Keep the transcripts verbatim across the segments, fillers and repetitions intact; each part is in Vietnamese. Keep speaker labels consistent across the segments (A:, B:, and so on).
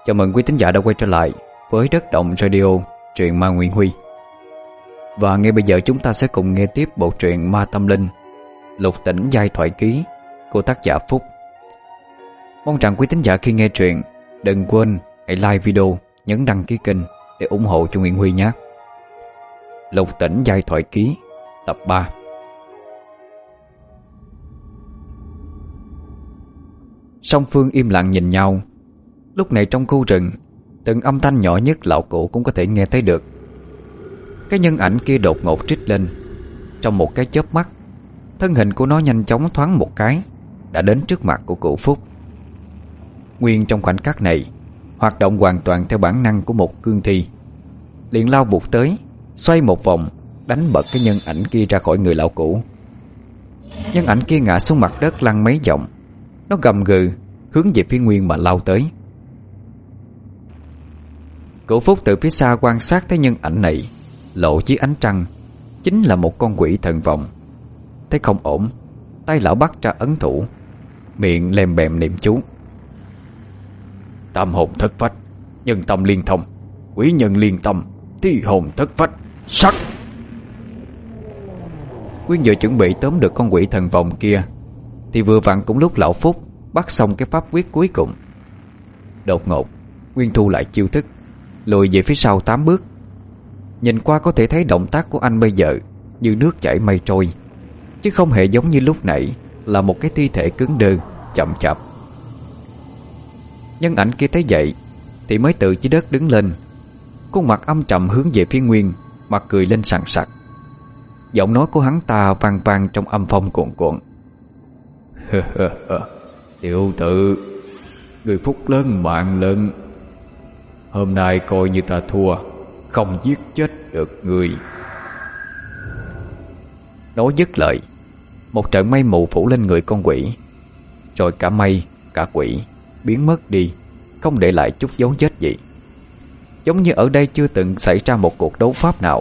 A: Chào mừng quý thính giả đã quay trở lại với Đất Động Radio, truyện ma Nguyễn Huy. Và ngay bây giờ chúng ta sẽ cùng nghe tiếp bộ truyện ma tâm linh Lục Tỉnh Giai Thoại Ký của tác giả Phúc. Mong rằng quý thính giả khi nghe truyện đừng quên hãy like video, nhấn đăng ký kênh để ủng hộ cho Nguyễn Huy nhé. Lục Tỉnh Giai Thoại Ký tập ba. Song phương im lặng nhìn nhau. Lúc này trong khu rừng, từng âm thanh nhỏ nhất lão cụ cũng có thể nghe thấy được. Cái nhân ảnh kia đột ngột trích lên. Trong một cái chớp mắt, thân hình của nó nhanh chóng thoáng một cái đã đến trước mặt của cụ Phúc. Nguyên trong khoảnh khắc này, hoạt động hoàn toàn theo bản năng của một cương thi, liền lao vụt tới, xoay một vòng, đánh bật cái nhân ảnh kia ra khỏi người lão cụ. Nhân ảnh kia ngã xuống mặt đất lăn mấy vòng. Nó gầm gừ hướng về phía Nguyên mà lao tới. Cụ Phúc từ phía xa quan sát thấy nhân ảnh này lộ dưới ánh trăng chính là một con quỷ thần vọng. Thấy không ổn, tay lão bắt ra ấn thủ, miệng lèm bèm niệm chú: Tam hồn thất phách, nhân tâm liên thông, quỷ nhân liên tâm, thi hồn thất phách, sắc. Nguyên vừa chuẩn bị tóm được con quỷ thần vọng kia thì vừa vặn cũng lúc lão Phúc bắt xong cái pháp quyết cuối cùng. Đột ngột, Nguyên thu lại chiêu thức, lùi về phía sau tám bước. Nhìn qua có thể thấy động tác của anh bây giờ như nước chảy mây trôi, chứ không hề giống như lúc nãy là một cái thi thể cứng đơ, chậm chạp. Nhân ảnh kia thấy vậy thì mới từ dưới đất đứng lên, khuôn mặt âm trầm hướng về phía Nguyên, mặt cười lên sằng sặc. Giọng nói của hắn ta vang vang trong âm phong cuồn cuộn: Tiểu tử, người phúc lớn mạng lớn, hôm nay coi như ta thua, không giết chết được người. Nói dứt lời, một trận mây mù phủ lên người con quỷ, rồi cả mây cả quỷ biến mất đi, không để lại chút dấu vết gì, giống như ở đây chưa từng xảy ra một cuộc đấu pháp nào.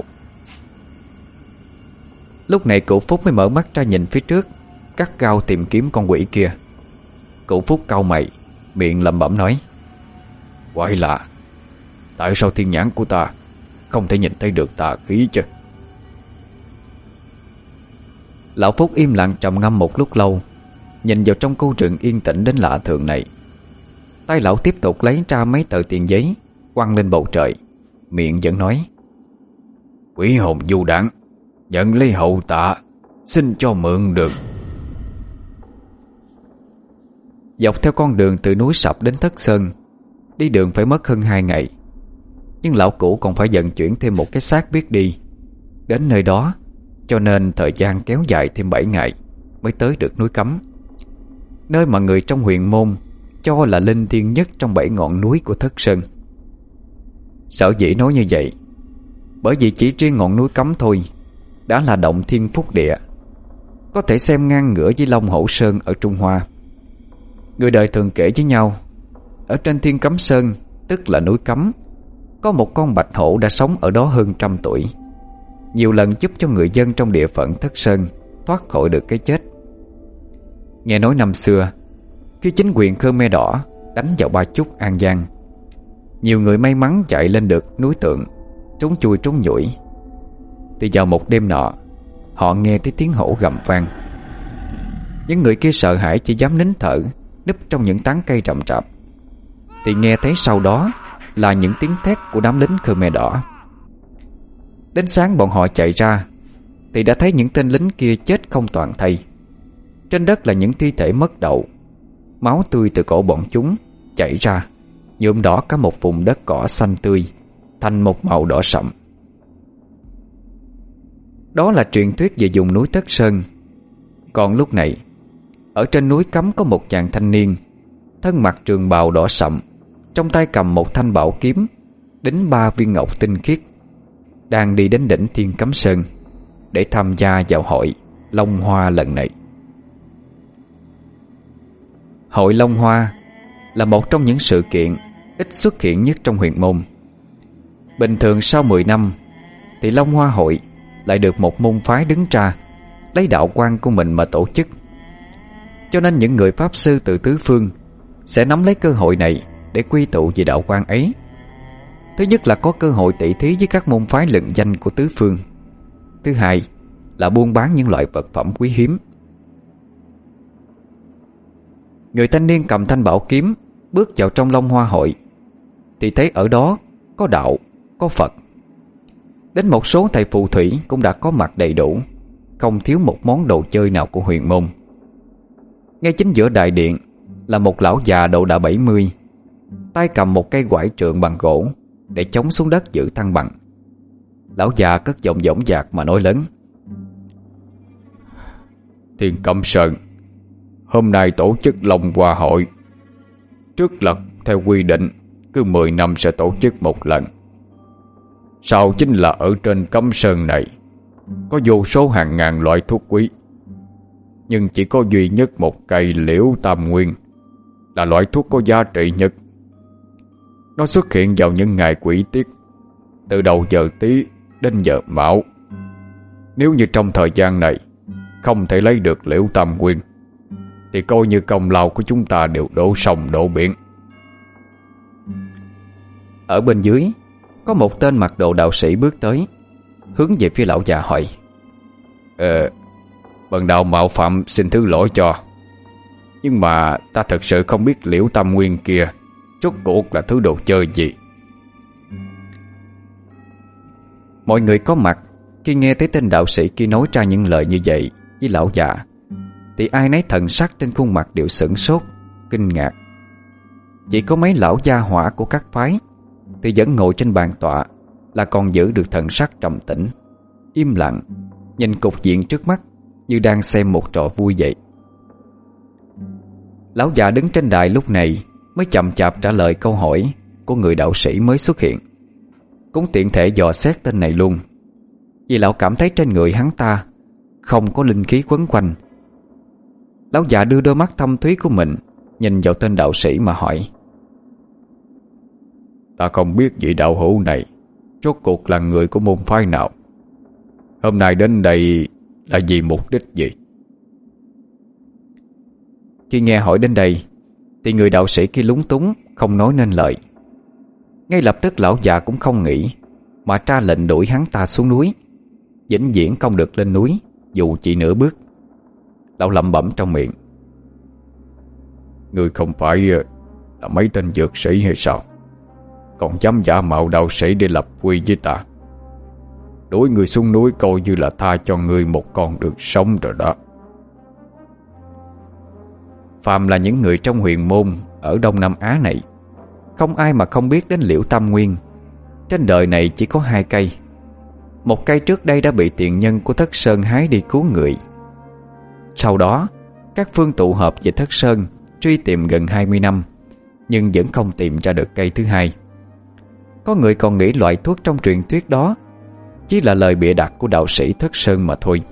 A: Lúc này cụ Phúc mới mở mắt ra nhìn phía trước, gắt gao tìm kiếm con quỷ kia. Cụ Phúc cau mày, miệng lẩm bẩm nói: Quái lạ, tại sao thiên nhãn của ta không thể nhìn thấy được tà khí chứ? Lão Phúc im lặng trầm ngâm một lúc lâu, nhìn vào trong khu rừng yên tĩnh đến lạ thường này. Tay lão tiếp tục lấy ra mấy tờ tiền giấy, quăng lên bầu trời, miệng vẫn nói: Quỷ hồn du đảng, nhận lấy hậu tạ, xin cho mượn được. Dọc theo con đường từ núi Sập đến Thất Sơn, đi đường phải mất hơn hai ngày. Nhưng lão cũ còn phải vận chuyển thêm một cái xác biết đi đến nơi đó, cho nên thời gian kéo dài thêm bảy ngày mới tới được núi Cấm, nơi mà người trong huyền môn cho là linh thiêng nhất trong bảy ngọn núi của Thất Sơn. Sở dĩ nói như vậy bởi vì chỉ riêng ngọn núi Cấm thôi đã là động thiên phúc địa, có thể xem ngang ngửa với Long Hổ Sơn ở Trung Hoa. Người đời thường kể với nhau, ở trên Thiên Cấm Sơn, tức là núi Cấm, có một con bạch hổ đã sống ở đó hơn trăm tuổi, nhiều lần giúp cho người dân trong địa phận Thất Sơn thoát khỏi được cái chết. Nghe nói năm xưa, khi chính quyền Khmer Đỏ đánh vào Ba Chúc, An Giang, nhiều người may mắn chạy lên được núi Tượng, trốn chui trốn nhủi. Thì vào một đêm nọ, họ nghe thấy tiếng hổ gầm vang. Những người kia sợ hãi chỉ dám nín thở, núp trong những tán cây rậm rạp. Thì nghe thấy sau đó là những tiếng thét của đám lính Khmer Đỏ. Đến sáng bọn họ chạy ra thì đã thấy những tên lính kia chết không toàn thây. Trên đất là những thi thể mất đầu, máu tươi từ cổ bọn chúng chảy ra, nhuộm đỏ cả một vùng đất cỏ xanh tươi thành một màu đỏ sậm. Đó là truyền thuyết về vùng núi Thất Sơn. Còn lúc này, ở trên núi Cấm có một chàng thanh niên, thân mặc trường bào đỏ sậm, trong tay cầm một thanh bảo kiếm đính ba viên ngọc tinh khiết, đang đi đến đỉnh Thiên Cấm Sơn để tham gia vào hội Long Hoa lần này. Hội Long Hoa là một trong những sự kiện ít xuất hiện nhất trong huyền môn. Bình thường sau mười năm thì Long Hoa hội lại được một môn phái đứng ra lấy đạo quan của mình mà tổ chức. Cho nên những người pháp sư từ tứ phương sẽ nắm lấy cơ hội này để quy tụ về đạo quan ấy. Thứ nhất là có cơ hội tỷ thí với các môn phái lừng danh của tứ phương. Thứ hai là buôn bán những loại vật phẩm quý hiếm. Người thanh niên cầm thanh bảo kiếm bước vào trong Long Hoa hội thì thấy ở đó có đạo, có Phật. Đến một số thầy phù thủy cũng đã có mặt đầy đủ, không thiếu một món đồ chơi nào của huyền môn. Ngay chính giữa đại điện là một lão già độ đã bảy mươi, tay cầm một cây quải trượng bằng gỗ để chống xuống đất giữ thăng bằng. Lão già cất giọng dõng dạc mà nói lớn: Thiên Cẩm Sơn hôm nay tổ chức Long Hoa hội. Trước lật theo quy định cứ mười năm sẽ tổ chức một lần. Sau chính là ở trên Cẩm Sơn này có vô số hàng ngàn loại thuốc quý, nhưng chỉ có duy nhất một cây liễu tam nguyên là loại thuốc có giá trị nhất. Nó xuất hiện vào những ngày quỷ tiết, từ đầu giờ Tý đến giờ Mão. Nếu như trong thời gian này không thể lấy được liễu tam nguyên thì coi như công lao của chúng ta đều đổ sông đổ biển. Ở bên dưới có một tên mặc đồ đạo sĩ bước tới, hướng về phía lão già hỏi: Ờ, bần đạo mạo phạm xin thứ lỗi cho, nhưng mà ta thật sự không biết liễu tam nguyên kia rốt cuộc là thứ đồ chơi gì. Mọi người có mặt khi nghe thấy tên đạo sĩ kia nói ra những lời như vậy với lão già thì ai nấy thần sắc trên khuôn mặt đều sửng sốt, kinh ngạc. Chỉ có mấy lão gia hỏa của các phái thì vẫn ngồi trên bàn tọa là còn giữ được thần sắc trầm tĩnh, im lặng, nhìn cục diện trước mắt như đang xem một trò vui vậy. Lão già đứng trên đài lúc này mới chậm chạp trả lời câu hỏi của người đạo sĩ mới xuất hiện, cũng tiện thể dò xét tên này luôn, vì lão cảm thấy trên người hắn ta không có linh khí quấn quanh. Lão già đưa đôi mắt thâm thúy của mình nhìn vào tên đạo sĩ mà hỏi: Ta không biết vị đạo hữu này rốt cuộc là người của môn phái nào, hôm nay đến đây là vì mục đích gì? Khi nghe hỏi đến đây thì người đạo sĩ kia lúng túng không nói nên lời. Ngay lập tức lão già cũng không nghĩ mà ra lệnh đuổi hắn ta xuống núi, vĩnh viễn không được lên núi dù chỉ nửa bước. Lão lẩm bẩm trong miệng: Người không phải là mấy tên dược sĩ hay sao, còn dám giả mạo đạo sĩ để lập quy với ta? Đuổi người xuống núi coi như là tha cho người một con đường sống rồi đó. Phàm là những người trong huyền môn ở Đông Nam Á này, không ai mà không biết đến liễu tam nguyên. Trên đời này chỉ có hai cây. Một cây trước đây đã bị tiền nhân của Thất Sơn hái đi cứu người. Sau đó các phương tụ hợp về Thất Sơn truy tìm gần hai mươi năm, nhưng vẫn không tìm ra được cây thứ hai. Có người còn nghĩ loại thuốc trong truyền thuyết đó chỉ là lời bịa đặt của đạo sĩ Thất Sơn mà thôi.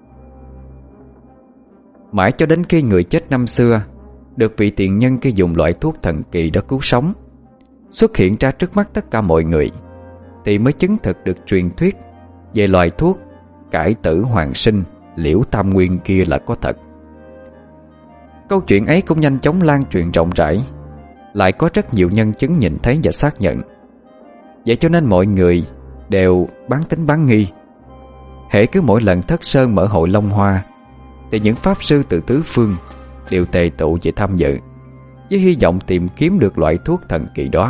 A: Mãi cho đến khi người chết năm xưa được vị tiền nhân kia dùng loại thuốc thần kỳ đó cứu sống, xuất hiện ra trước mắt tất cả mọi người, thì mới chứng thực được truyền thuyết về loài thuốc cải tử hoàng sinh liễu tam nguyên kia là có thật. Câu chuyện ấy cũng nhanh chóng lan truyền rộng rãi, lại có rất nhiều nhân chứng nhìn thấy và xác nhận. Vậy cho nên mọi người đều bán tính bán nghi. Hễ cứ mỗi lần Thất Sơn mở hội Long Hoa thì những pháp sư từ tứ phương đều tề tụ về tham dự, với hy vọng tìm kiếm được loại thuốc thần kỳ đó.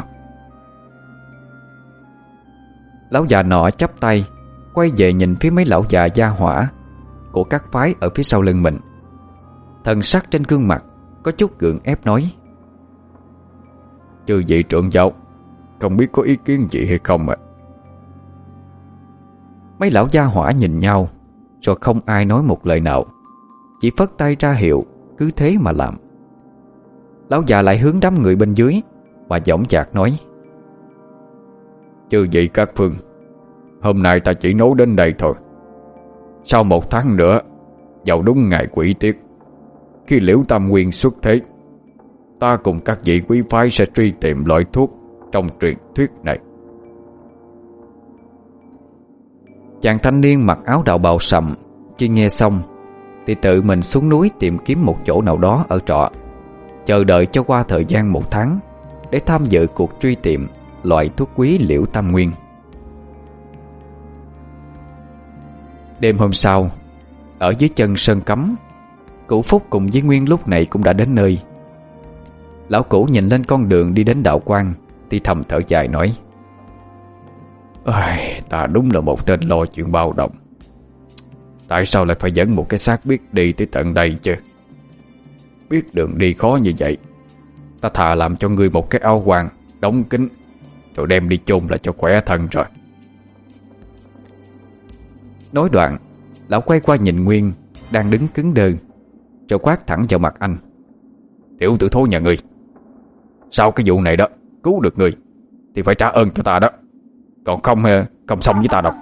A: Lão già nọ chắp tay quay về nhìn phía mấy lão già gia hỏa của các phái ở phía sau lưng mình. Thần sắc trên gương mặt có chút gượng ép nói: Chư vị trưởng giáo, không biết có ý kiến gì hay không ạ? Mấy lão gia hỏa nhìn nhau rồi không ai nói một lời nào, chỉ phất tay ra hiệu cứ thế mà làm. Lão già lại hướng đám người bên dưới và dõng dạc nói: Chư vị các phương, hôm nay ta chỉ nói đến đây thôi. Sau một tháng nữa, vào đúng ngày quỷ tiết, khi liễu tam nguyên xuất thế, ta cùng các vị quý phái sẽ truy tìm loại thuốc trong truyền thuyết này. Chàng thanh niên mặc áo đạo bào sậm khi nghe xong thì tự mình xuống núi tìm kiếm một chỗ nào đó ở trọ, chờ đợi cho qua thời gian một tháng để tham dự cuộc truy tìm loại thuốc quý liễu tam nguyên. Đêm hôm sau, ở dưới chân sơn cấm, Cửu Phúc cùng với Nguyên lúc này cũng đã đến nơi. Lão Cửu nhìn lên con đường đi đến đạo quan thì thầm thở dài nói: Ôi, ta đúng là một tên lo chuyện bao đồng. Tại sao lại phải dẫn một cái xác biết đi tới tận đây chứ? Biết đường đi khó như vậy, ta thà làm cho ngươi một cái áo quan đóng kín, rồi đem đi chôn là cho khỏe thân rồi. Nói đoạn, lão quay qua nhìn Nguyên đang đứng cứng đơ, rồi quát thẳng vào mặt anh: Tiểu tử thối nhà ngươi, sau cái vụ này đó cứu được ngươi thì phải trả ơn cho ta đó, còn không không xong với ta đâu.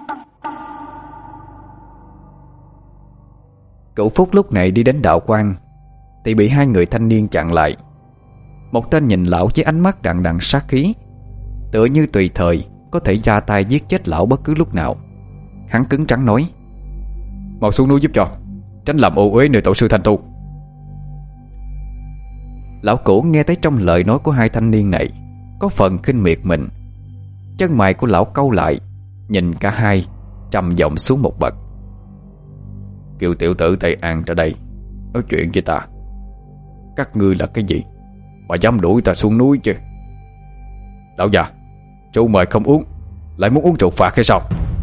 A: Cửu Phúc lúc này đi đến đạo quan thì bị hai người thanh niên chặn lại. Một tên nhìn lão với ánh mắt đằng đằng sát khí, tựa như tùy thời có thể ra tay giết chết lão bất cứ lúc nào. Hắn cứng rắn nói: Mau xuống núi giúp cho, tránh làm ô uế nơi tổ sư Thanh Tu. Lão Cửu nghe thấy trong lời nói của hai thanh niên này có phần khinh miệt mình. Chân mày của lão cau lại, nhìn cả hai, trầm giọng xuống một bậc: Kêu tiểu tử Tây An ra đây nói chuyện với ta. Các ngươi là cái gì mà dám đuổi ta xuống núi chứ? Lão già, rượu mời không uống, lại muốn uống rượu phạt hay sao?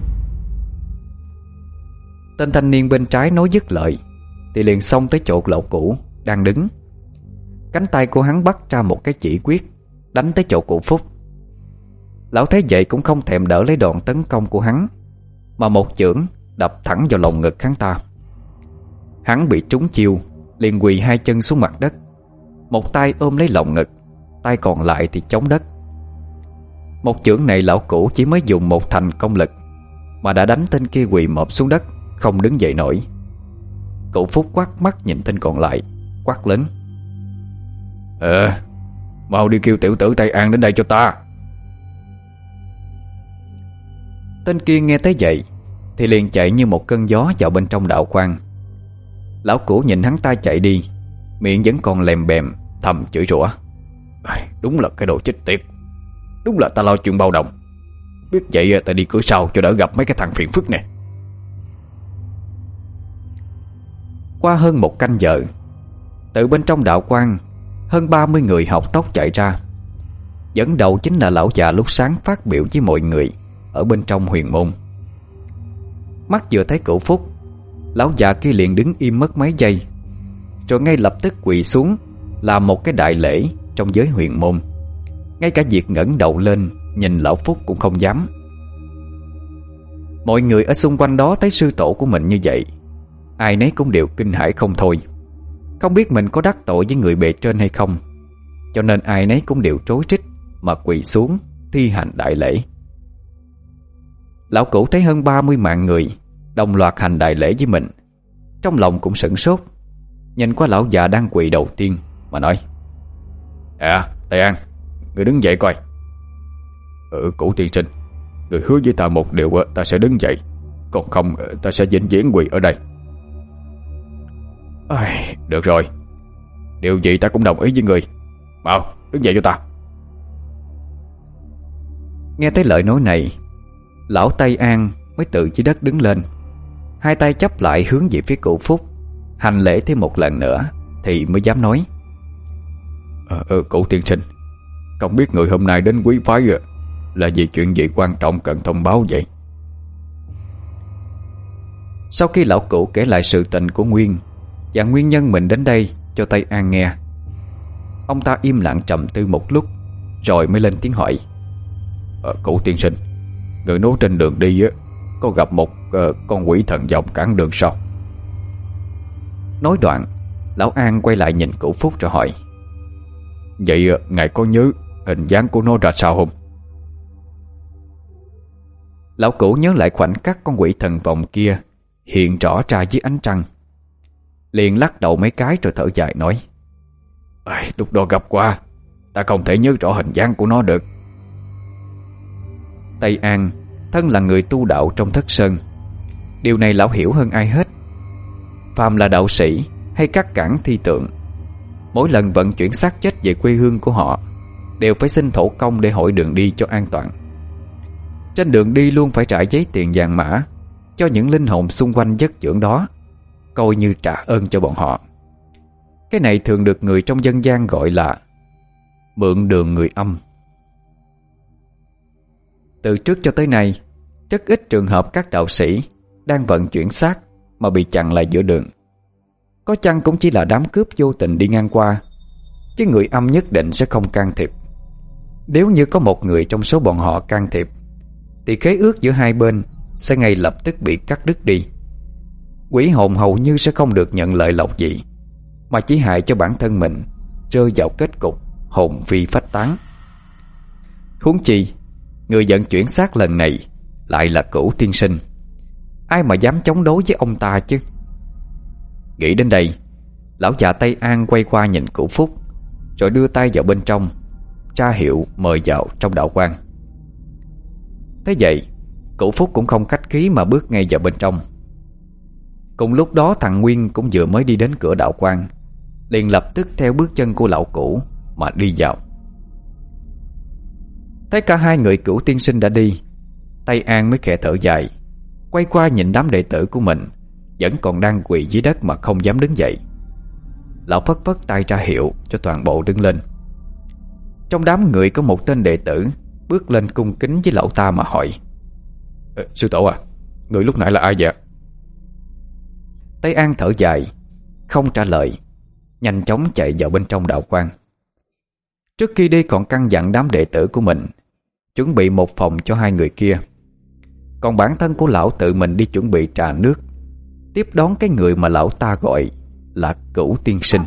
A: Tên thanh niên bên trái nói dứt lời thì liền xông tới chỗ lão Cửu đang đứng. Cánh tay của hắn bắt ra một cái chỉ quyết, đánh tới chỗ Cửu Phúc. Lão thấy vậy cũng không thèm đỡ lấy đòn tấn công của hắn, mà một chưởng đập thẳng vào lồng ngực hắn ta. Hắn bị trúng chiêu, liền quỳ hai chân xuống mặt đất, một tay ôm lấy lồng ngực, tay còn lại thì chống đất. Một chưởng này lão Cửu chỉ mới dùng một thành công lực mà đã đánh tên kia quỳ mọp xuống đất, không đứng dậy nổi. Cửu Phúc quát mắt nhìn tên còn lại, quát lớn: Ờ, mau đi kêu tiểu tử Tây An đến đây cho ta. Tên kia nghe tới vậy thì liền chạy như một cơn gió vào bên trong đạo quan. Lão Cửu nhìn hắn ta chạy đi, miệng vẫn còn lèm bèm thầm chửi rủa: Đúng là cái đồ chết tiệt, đúng là ta lo chuyện bao đồng. Biết vậy ta đi cửa sau cho đỡ gặp mấy cái thằng phiền phức này. Qua hơn một canh giờ, từ bên trong đạo quan hơn ba mươi người học tóc chạy ra. Dẫn đầu chính là lão già lúc sáng phát biểu với mọi người ở bên trong huyền môn. Mắt vừa thấy Cửu Phúc, lão già kia liền đứng im mất mấy giây, rồi ngay lập tức quỳ xuống làm một cái đại lễ trong giới huyền môn. Ngay cả việc ngẩng đầu lên nhìn lão Phúc cũng không dám. Mọi người ở xung quanh đó thấy sư tổ của mình như vậy, ai nấy cũng đều kinh hãi không thôi. Không biết mình có đắc tội với người bề trên hay không, cho nên ai nấy cũng đều trối trích mà quỳ xuống thi hành đại lễ. Lão Cửu thấy hơn ba mươi mạng người đồng loạt hành đại lễ với mình, trong lòng cũng sửng sốt. Nhìn qua lão già đang quỳ đầu tiên mà nói: À, Tây An, người đứng dậy coi. Ừ, Cửu tiên sinh, người hứa với ta một điều, ta sẽ đứng dậy, còn không ta sẽ vĩnh viễn quỳ ở đây. À, được rồi, điều gì ta cũng đồng ý với người. Mau đứng dậy cho ta. Nghe thấy lời nói này, lão Tây An mới từ dưới đất đứng lên, hai tay chắp lại hướng về phía Cửu Phúc, hành lễ thêm một lần nữa thì mới dám nói: Ờ, ờ Cửu tiên sinh, không biết người hôm nay đến quý phái là vì chuyện gì quan trọng cần thông báo vậy? Sau khi lão Cửu kể lại sự tình của Nguyên và nguyên nhân mình đến đây cho Tây An nghe, ông ta im lặng trầm tư một lúc rồi mới lên tiếng hỏi: ờ, Cửu tiên sinh, người nói trên đường đi có gặp một uh, con quỷ thần vòng cản đường sao? Nói đoạn, lão An quay lại nhìn Cửu Phúc rồi hỏi: Vậy ngài có nhớ hình dáng của nó ra sao không? Lão Cửu nhớ lại khoảnh khắc con quỷ thần vòng kia hiện rõ ra dưới ánh trăng, liền lắc đầu mấy cái rồi thở dài nói: Lúc đó gặp qua, ta không thể nhớ rõ hình dáng của nó được. Tây An thân là người tu đạo trong Thất Sơn, điều này lão hiểu hơn ai hết. Phàm là đạo sĩ hay các cảng thi tượng, mỗi lần vận chuyển xác chết về quê hương của họ đều phải xin thổ công để hỏi đường đi cho an toàn. Trên đường đi luôn phải trả giấy tiền vàng mã cho những linh hồn xung quanh giấc dưỡng đó, coi như trả ơn cho bọn họ. Cái này thường được người trong dân gian gọi là mượn đường người âm. Từ trước cho tới nay, rất ít trường hợp các đạo sĩ đang vận chuyển xác mà bị chặn lại giữa đường. Có chăng cũng chỉ là đám cướp vô tình đi ngang qua, chứ người âm nhất định sẽ không can thiệp. Nếu như có một người trong số bọn họ can thiệp, thì khế ước giữa hai bên sẽ ngay lập tức bị cắt đứt đi. Quỷ hồn hầu như sẽ không được nhận lợi lộc gì, mà chỉ hại cho bản thân mình rơi vào kết cục hồn phi phách tán. Huống chi người vận chuyển xác lần này lại là Cửu tiên sinh. Ai mà dám chống đối với ông ta chứ? Nghĩ đến đây, lão già Tây An quay qua nhìn Cửu Phúc, rồi đưa tay vào bên trong, ra hiệu mời vào trong đạo quan. Thế vậy, Cửu Phúc cũng không khách khí mà bước ngay vào bên trong. Cùng lúc đó thằng Nguyên cũng vừa mới đi đến cửa đạo quan, liền lập tức theo bước chân của lão Cửu mà đi vào. Thấy cả hai người Cửu tiên sinh đã đi, Tây An mới khẽ thở dài, quay qua nhìn đám đệ tử của mình vẫn còn đang quỳ dưới đất mà không dám đứng dậy. Lão phất phất tay ra hiệu cho toàn bộ đứng lên. Trong đám người có một tên đệ tử bước lên cung kính với lão ta mà hỏi: ờ, Sư tổ à, người lúc nãy là ai vậy? Tây An thở dài, không trả lời, nhanh chóng chạy vào bên trong đạo quan. Trước khi đi còn căn dặn đám đệ tử của mình chuẩn bị một phòng cho hai người kia. Còn bản thân của lão tự mình đi chuẩn bị trà nước, tiếp đón cái người mà lão ta gọi là Cửu tiên sinh.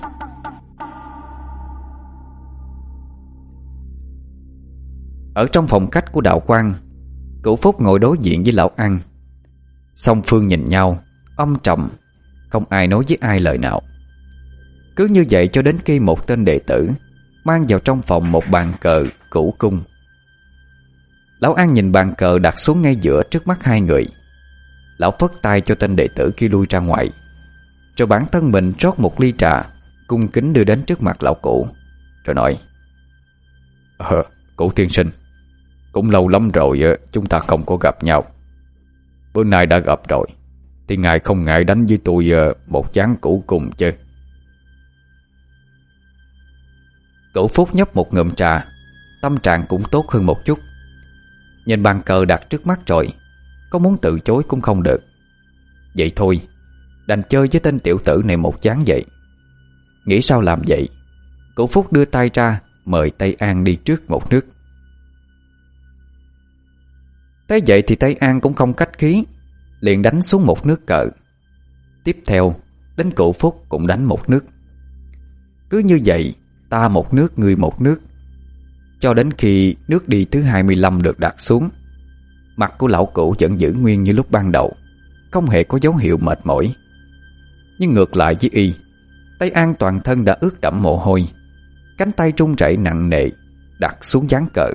A: Ở trong phòng khách của đạo quan, Cửu Phúc ngồi đối diện với lão An. Song phương nhìn nhau âm trầm, không ai nói với ai lời nào. Cứ như vậy cho đến khi một tên đệ tử mang vào trong phòng một bàn cờ cửu cung. Lão An nhìn bàn cờ đặt xuống ngay giữa trước mắt hai người. Lão phất tay cho tên đệ tử kia lui ra ngoài, rồi bản thân mình rót một ly trà, cung kính đưa đến trước mặt lão Cửu, rồi nói: Ờ, Cửu tiên sinh, cũng lâu lắm rồi chúng ta không có gặp nhau. Bữa nay đã gặp rồi, thì ngài không ngại đánh với tôi một ván cửu cùng chứ? Cửu Phúc nhấp một ngụm trà, tâm trạng cũng tốt hơn một chút. Nhìn bàn cờ đặt trước mắt rồi, có muốn từ chối cũng không được. Vậy thôi, đành chơi với tên tiểu tử này một ván vậy. Nghĩ sao làm vậy, Cửu Phúc đưa tay ra mời Tây An đi trước một nước. Thế vậy thì Tây An cũng không khách khí, liền đánh xuống một nước cờ. Tiếp theo đến Cửu Phúc cũng đánh một nước. Cứ như vậy, ta một nước ngươi một nước, cho đến khi nước đi thứ hai mươi lăm được đặt xuống. Mặt của lão Cửu vẫn giữ nguyên như lúc ban đầu, không hề có dấu hiệu mệt mỏi. Nhưng ngược lại với y, Tây An toàn thân đã ướt đẫm mồ hôi, cánh tay run rẩy nặng nề đặt xuống ván cờ.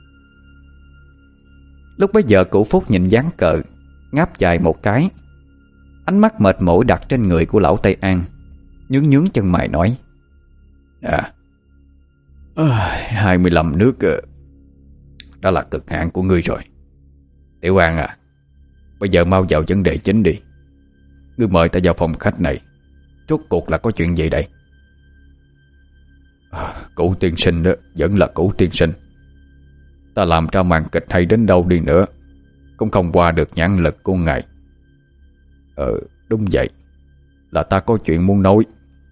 A: Lúc bấy giờ Cửu Phúc nhìn ván cờ, ngáp dài một cái, ánh mắt mệt mỏi đặt trên người của lão Tây An, nhướng nhướng chân mày nói: À, hai mươi lăm nước đã là cực hạn của ngươi rồi. Tiểu An à, bây giờ mau vào vấn đề chính đi. Ngươi mời ta vào phòng khách này, rốt cuộc là có chuyện gì đây? À, Cửu tiên sinh đó vẫn là Cửu tiên sinh. Ta làm ra màn kịch hay đến đâu đi nữa cũng không qua được nhãn lực của ngài. Ờ, đúng vậy, là ta có chuyện muốn nói.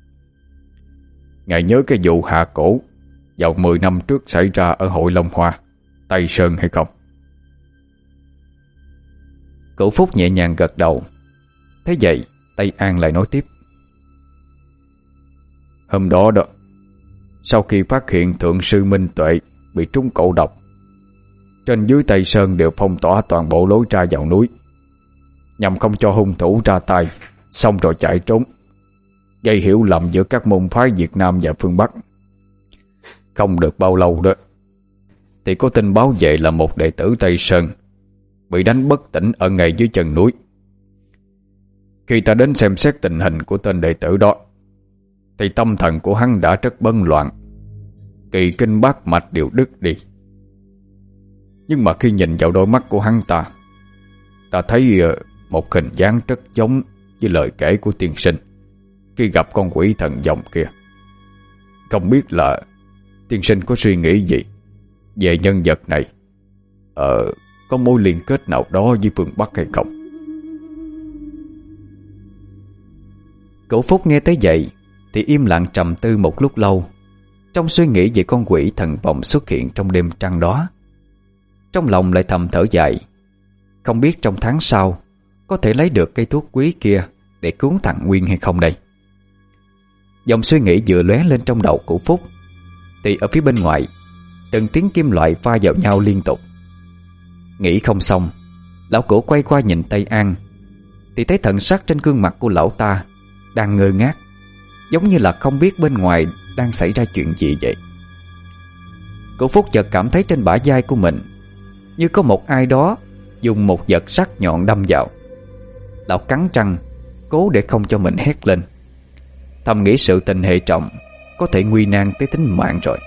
A: Ngài nhớ cái vụ hạ cổ vào mười năm trước xảy ra ở hội Long Hoa, Tây Sơn hay không? Cửu Phúc nhẹ nhàng gật đầu. Thế vậy Tây An lại nói tiếp: Hôm đó đó, sau khi phát hiện thượng sư Minh Tuệ bị trúng cổ độc, trên dưới Tây Sơn đều phong tỏa toàn bộ lối ra vào núi, nhằm không cho hung thủ ra tay, xong rồi chạy trốn, gây hiểu lầm giữa các môn phái Việt Nam và phương Bắc. Không được bao lâu đó, thì có tin báo về là một đệ tử Tây Sơn bị đánh bất tỉnh ở ngay dưới chân núi. Khi ta đến xem xét tình hình của tên đệ tử đó, thì tâm thần của hắn đã rất bấn loạn.
B: kỳ kinh bát mạch đều đứt đi. Nhưng mà khi nhìn vào đôi mắt của hắn ta, ta thấy một hình dáng rất giống với lời kể của tiên sinh khi gặp con quỷ thần dòng kia. Không biết là tiên sinh có suy nghĩ gì về nhân vật này, Ờ có mối liên kết nào đó với phương Bắc hay không?
A: Cửu Phúc nghe tới vậy thì im lặng trầm tư một lúc lâu, trong suy nghĩ về con quỷ thần vòng xuất hiện trong đêm trăng đó. Trong lòng lại thầm thở dài, không biết trong tháng sau có thể lấy được cây thuốc quý kia để cứu thằng Nguyên hay không đây. Dòng suy nghĩ vừa lóe lên trong đầu Cửu Phúc thì ở phía bên ngoài từng tiếng kim loại va vào nhau liên tục. Nghĩ không xong, lão Cửu quay qua nhìn Tây An thì thấy thần sắc trên gương mặt của lão ta đang ngơ ngác, giống như là không biết bên ngoài đang xảy ra chuyện gì vậy. Cửu Phúc chợt cảm thấy trên bả vai của mình như có một ai đó dùng một vật sắc nhọn đâm vào. Lão cắn răng, cố để không cho mình hét lên, thầm nghĩ sự tình hệ trọng, có thể nguy nan tới tính mạng rồi.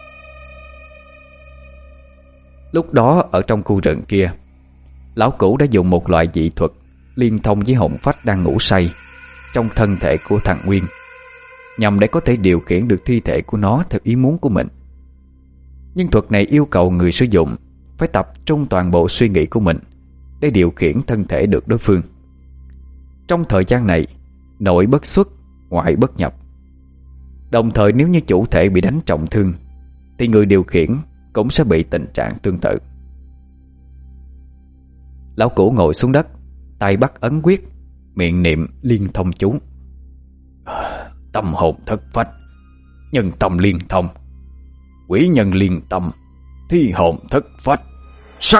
A: Lúc đó ở trong khu rừng kia, lão Cửu đã dùng một loại dị thuật liên thông với hồn phách đang ngủ say trong thân thể của thằng Nguyên, nhằm để có thể điều khiển được thi thể của nó theo ý muốn của mình. Nhưng thuật này yêu cầu người sử dụng phải tập trung toàn bộ suy nghĩ của mình để điều khiển thân thể được đối phương. Trong thời gian này, nội bất xuất, ngoại bất nhập. Đồng thời nếu như chủ thể bị đánh trọng thương thì người điều khiển cũng sẽ bị tình trạng tương tự. Lão Cửu ngồi xuống đất, tay bắt ấn quyết, miệng niệm liên thông chú. Tâm hồn thất phách, nhân tâm liên thông, quỷ nhân liên tâm, thi hồn thất phách, sắc.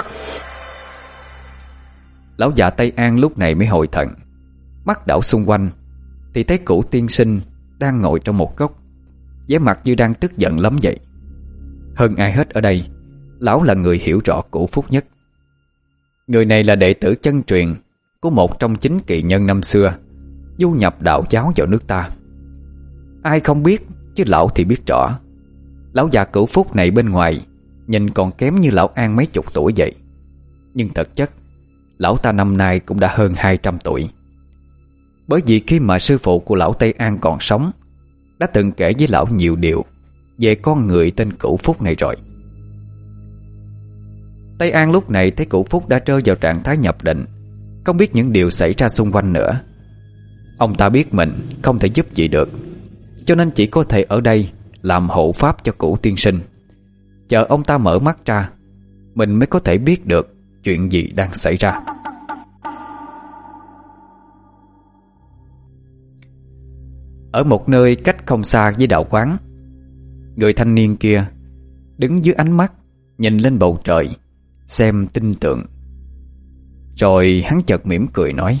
A: Lão già Tây An lúc này mới hồi thần, mắt đảo xung quanh thì thấy Cửu tiên sinh đang ngồi trong một góc, vẻ mặt như đang tức giận lắm vậy. Hơn ai hết ở đây, lão là người hiểu rõ Cửu Phúc nhất. Người này là đệ tử chân truyền của một trong chín kỳ nhân năm xưa du nhập đạo giáo vào nước ta. Ai không biết, chứ lão thì biết rõ. Lão già Cửu Phúc này bên ngoài nhìn còn kém như lão An mấy chục tuổi vậy, nhưng thực chất lão ta năm nay cũng đã hơn hai trăm tuổi. Bởi vì khi mà sư phụ của lão Tây An còn sống, đã từng kể với lão nhiều điều về con người tên Cửu Phúc này rồi. Tây An lúc này thấy Cửu Phúc đã rơi vào trạng thái nhập định, không biết những điều xảy ra xung quanh nữa. Ông ta biết mình không thể giúp gì được, cho nên chỉ có thể ở đây làm hộ pháp cho Cửu tiên sinh, chờ ông ta mở mắt ra, mình mới có thể biết được chuyện gì đang xảy ra. Ở một nơi cách không xa với đạo quán, người thanh niên kia đứng dưới ánh mắt nhìn lên bầu trời xem tinh tượng. Rồi hắn chợt mỉm cười nói: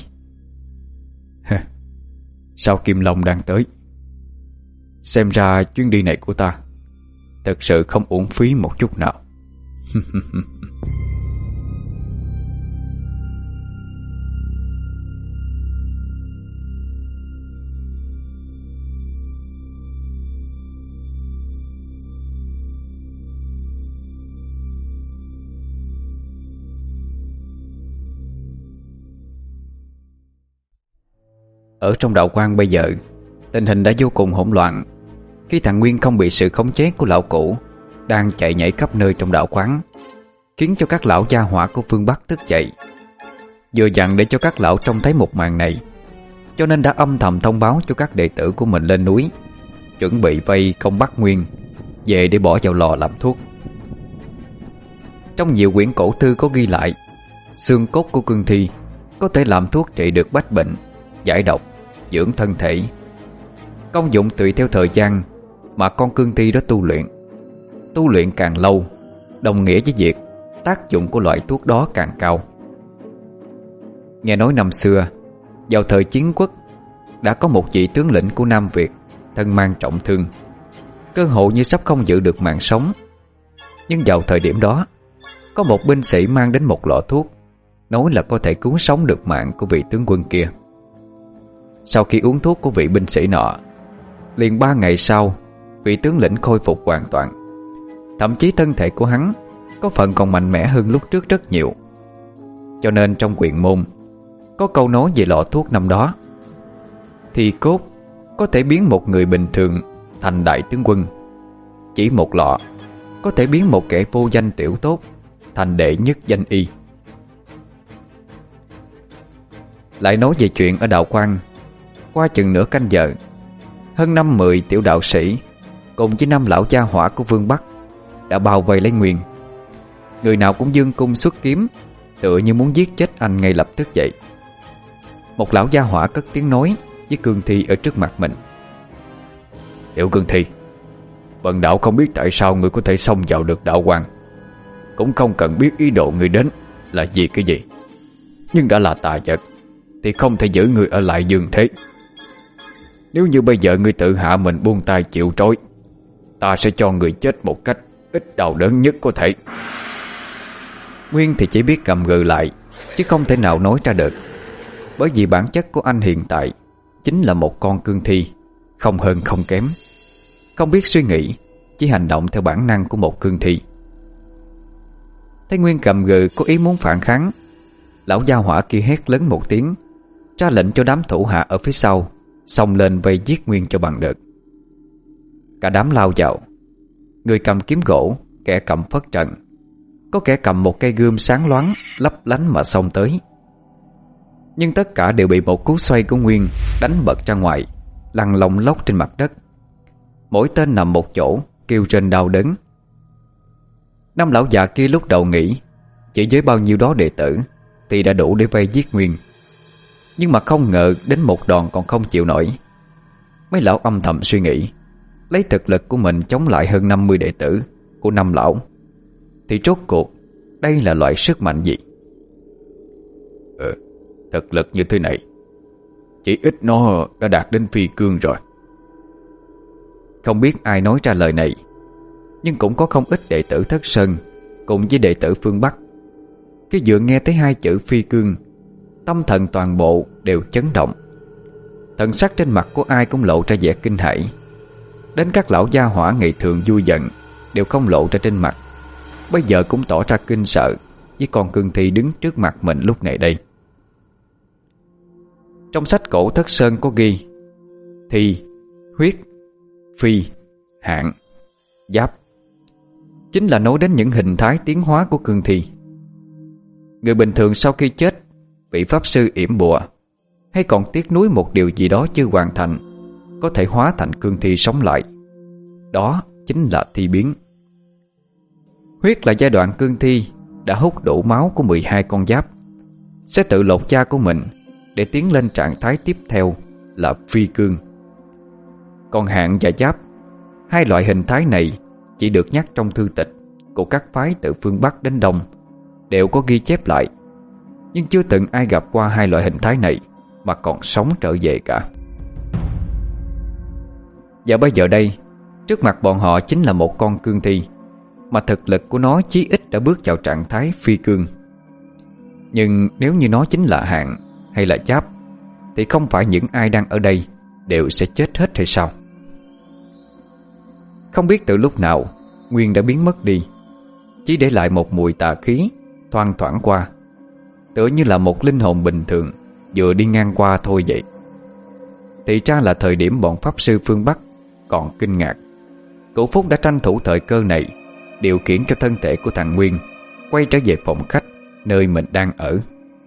A: Sao Kim Long đang tới? Xem ra chuyến đi này của ta thật sự không uổng phí một chút nào. Ở trong đạo quan bây giờ, tình hình đã vô cùng hỗn loạn khi thằng Nguyên không bị sự khống chế của lão Cửu đang chạy nhảy khắp nơi trong đạo quán, khiến cho các lão gia hỏa của phương Bắc thức dậy. Vừa dặn để cho các lão trông thấy một màn này, cho nên đã âm thầm thông báo cho các đệ tử của mình lên núi, chuẩn bị vây công bắt Nguyên về để bỏ vào lò làm thuốc. Trong nhiều quyển cổ thư có ghi lại, xương cốt của cương thi có thể làm thuốc trị được bách bệnh, giải độc, dưỡng thân thể. Công dụng tùy theo thời gian mà con cương thi đó tu luyện. Tu luyện càng lâu, đồng nghĩa với việc tác dụng của loại thuốc đó càng cao. Nghe nói năm xưa, vào thời chiến quốc, đã có một vị tướng lĩnh của Nam Việt thân mang trọng thương, cơ hội như sắp không giữ được mạng sống. Nhưng vào thời điểm đó, có một binh sĩ mang đến một lọ thuốc, nói là có thể cứu sống được mạng của vị tướng quân kia. Sau khi uống thuốc của vị binh sĩ nọ, liền ba ngày sau, vị tướng lĩnh khôi phục hoàn toàn, Thậm chí thân thể của hắn có phần còn mạnh mẽ hơn lúc trước rất nhiều. Cho nên trong quyền môn có câu nói về lọ thuốc năm đó: thì cốt có thể biến một người bình thường thành đại tướng quân, chỉ một lọ có thể biến một kẻ vô danh tiểu tốt thành đệ nhất danh y. Lại nói về chuyện ở đạo quan. Qua chừng nửa canh giờ, hơn năm mười tiểu đạo sĩ cùng với năm lão gia hỏa của Vương Bắc đã bao vây lấy Nguyên. Người nào cũng giương cung xuất kiếm, tựa như muốn giết chết anh ngay lập tức vậy. Một lão gia hỏa cất tiếng nói với Cương Thi ở trước mặt mình: Tiểu Cương Thi, bần đạo không biết tại sao người có thể xông vào được đạo quan, cũng không cần biết ý đồ người đến là vì cái gì, nhưng đã là tà vật thì không thể giữ người ở lại dương thế. Nếu như bây giờ người tự hạ mình buông tay chịu trói, ta sẽ cho người chết một cách ít đau đớn nhất có thể. Nguyên thì chỉ biết cầm gừ lại, chứ không thể nào nói ra được. Bởi vì bản chất của anh hiện tại chính là một con cương thi, không hơn không kém, không biết suy nghĩ, chỉ hành động theo bản năng của một cương thi. Thấy Nguyên cầm gừ có ý muốn phản kháng, lão gia hỏa kia hét lớn một tiếng, ra lệnh cho đám thủ hạ ở phía sau xông lên vây giết Nguyên cho bằng được. Cả đám lao vào, người cầm kiếm gỗ, kẻ cầm phất trần, có kẻ cầm một cây gươm sáng loáng lấp lánh mà xông tới. Nhưng tất cả đều bị một cú xoay của Nguyên đánh bật ra ngoài, lăn lông lóc trên mặt đất. Mỗi tên nằm một chỗ, kêu trên đau đớn. Năm lão già kia lúc đầu nghĩ chỉ với bao nhiêu đó đệ tử thì đã đủ để vây giết Nguyên, nhưng mà không ngờ đến một đòn còn không chịu nổi. Mấy lão âm thầm suy nghĩ, lấy thực lực của mình chống lại hơn năm mươi đệ tử của năm lão thì rốt cuộc đây là loại sức mạnh gì? Ừ, thực lực như thế này chỉ ít nó đã đạt đến phi cương rồi. Không biết ai nói ra lời này, nhưng cũng có không ít đệ tử Thất Sơn cùng với đệ tử phương Bắc, khi vừa nghe thấy hai chữ phi cương, tâm thần toàn bộ đều chấn động. Thần sắc trên mặt của ai cũng lộ ra vẻ kinh hãi. Đến các lão gia hỏa ngày thường vui giận đều không lộ ra trên mặt, bây giờ cũng tỏ ra kinh sợ với con cương thi đứng trước mặt mình lúc này đây. Trong sách cổ Thất Sơn có ghi: thi, huyết, phi, hạng, giáp, chính là nói đến những hình thái tiến hóa của cương thi. Người bình thường sau khi chết bị pháp sư yểm bùa, hay còn tiếc nuối một điều gì đó chưa hoàn thành, có thể hóa thành cương thi sống lại. Đó chính là thi biến. Huyết là giai đoạn cương thi đã hút đủ máu của mười hai con giáp, sẽ tự lột da của mình để tiến lên trạng thái tiếp theo là phi cương. Còn hạng và giáp, hai loại hình thái này chỉ được nhắc trong thư tịch của các phái từ phương Bắc đến Đông, đều có ghi chép lại, nhưng chưa từng ai gặp qua hai loại hình thái này mà còn sống trở về cả. Và bây giờ đây, trước mặt bọn họ chính là một con cương thi, mà thực lực của nó chí ít đã bước vào trạng thái phi cương. Nhưng nếu như nó chính là hạng hay là giáp, thì không phải những ai đang ở đây đều sẽ chết hết hay sao? Không biết từ lúc nào Nguyên đã biến mất đi, chỉ để lại một mùi tà khí thoang thoảng qua, tựa như là một linh hồn bình thường vừa đi ngang qua thôi vậy. Thì ra là thời điểm bọn pháp sư phương Bắc còn kinh ngạc, Cửu Phúc đã tranh thủ thời cơ này điều khiển cho thân thể của thằng Nguyên quay trở về phòng khách nơi mình đang ở.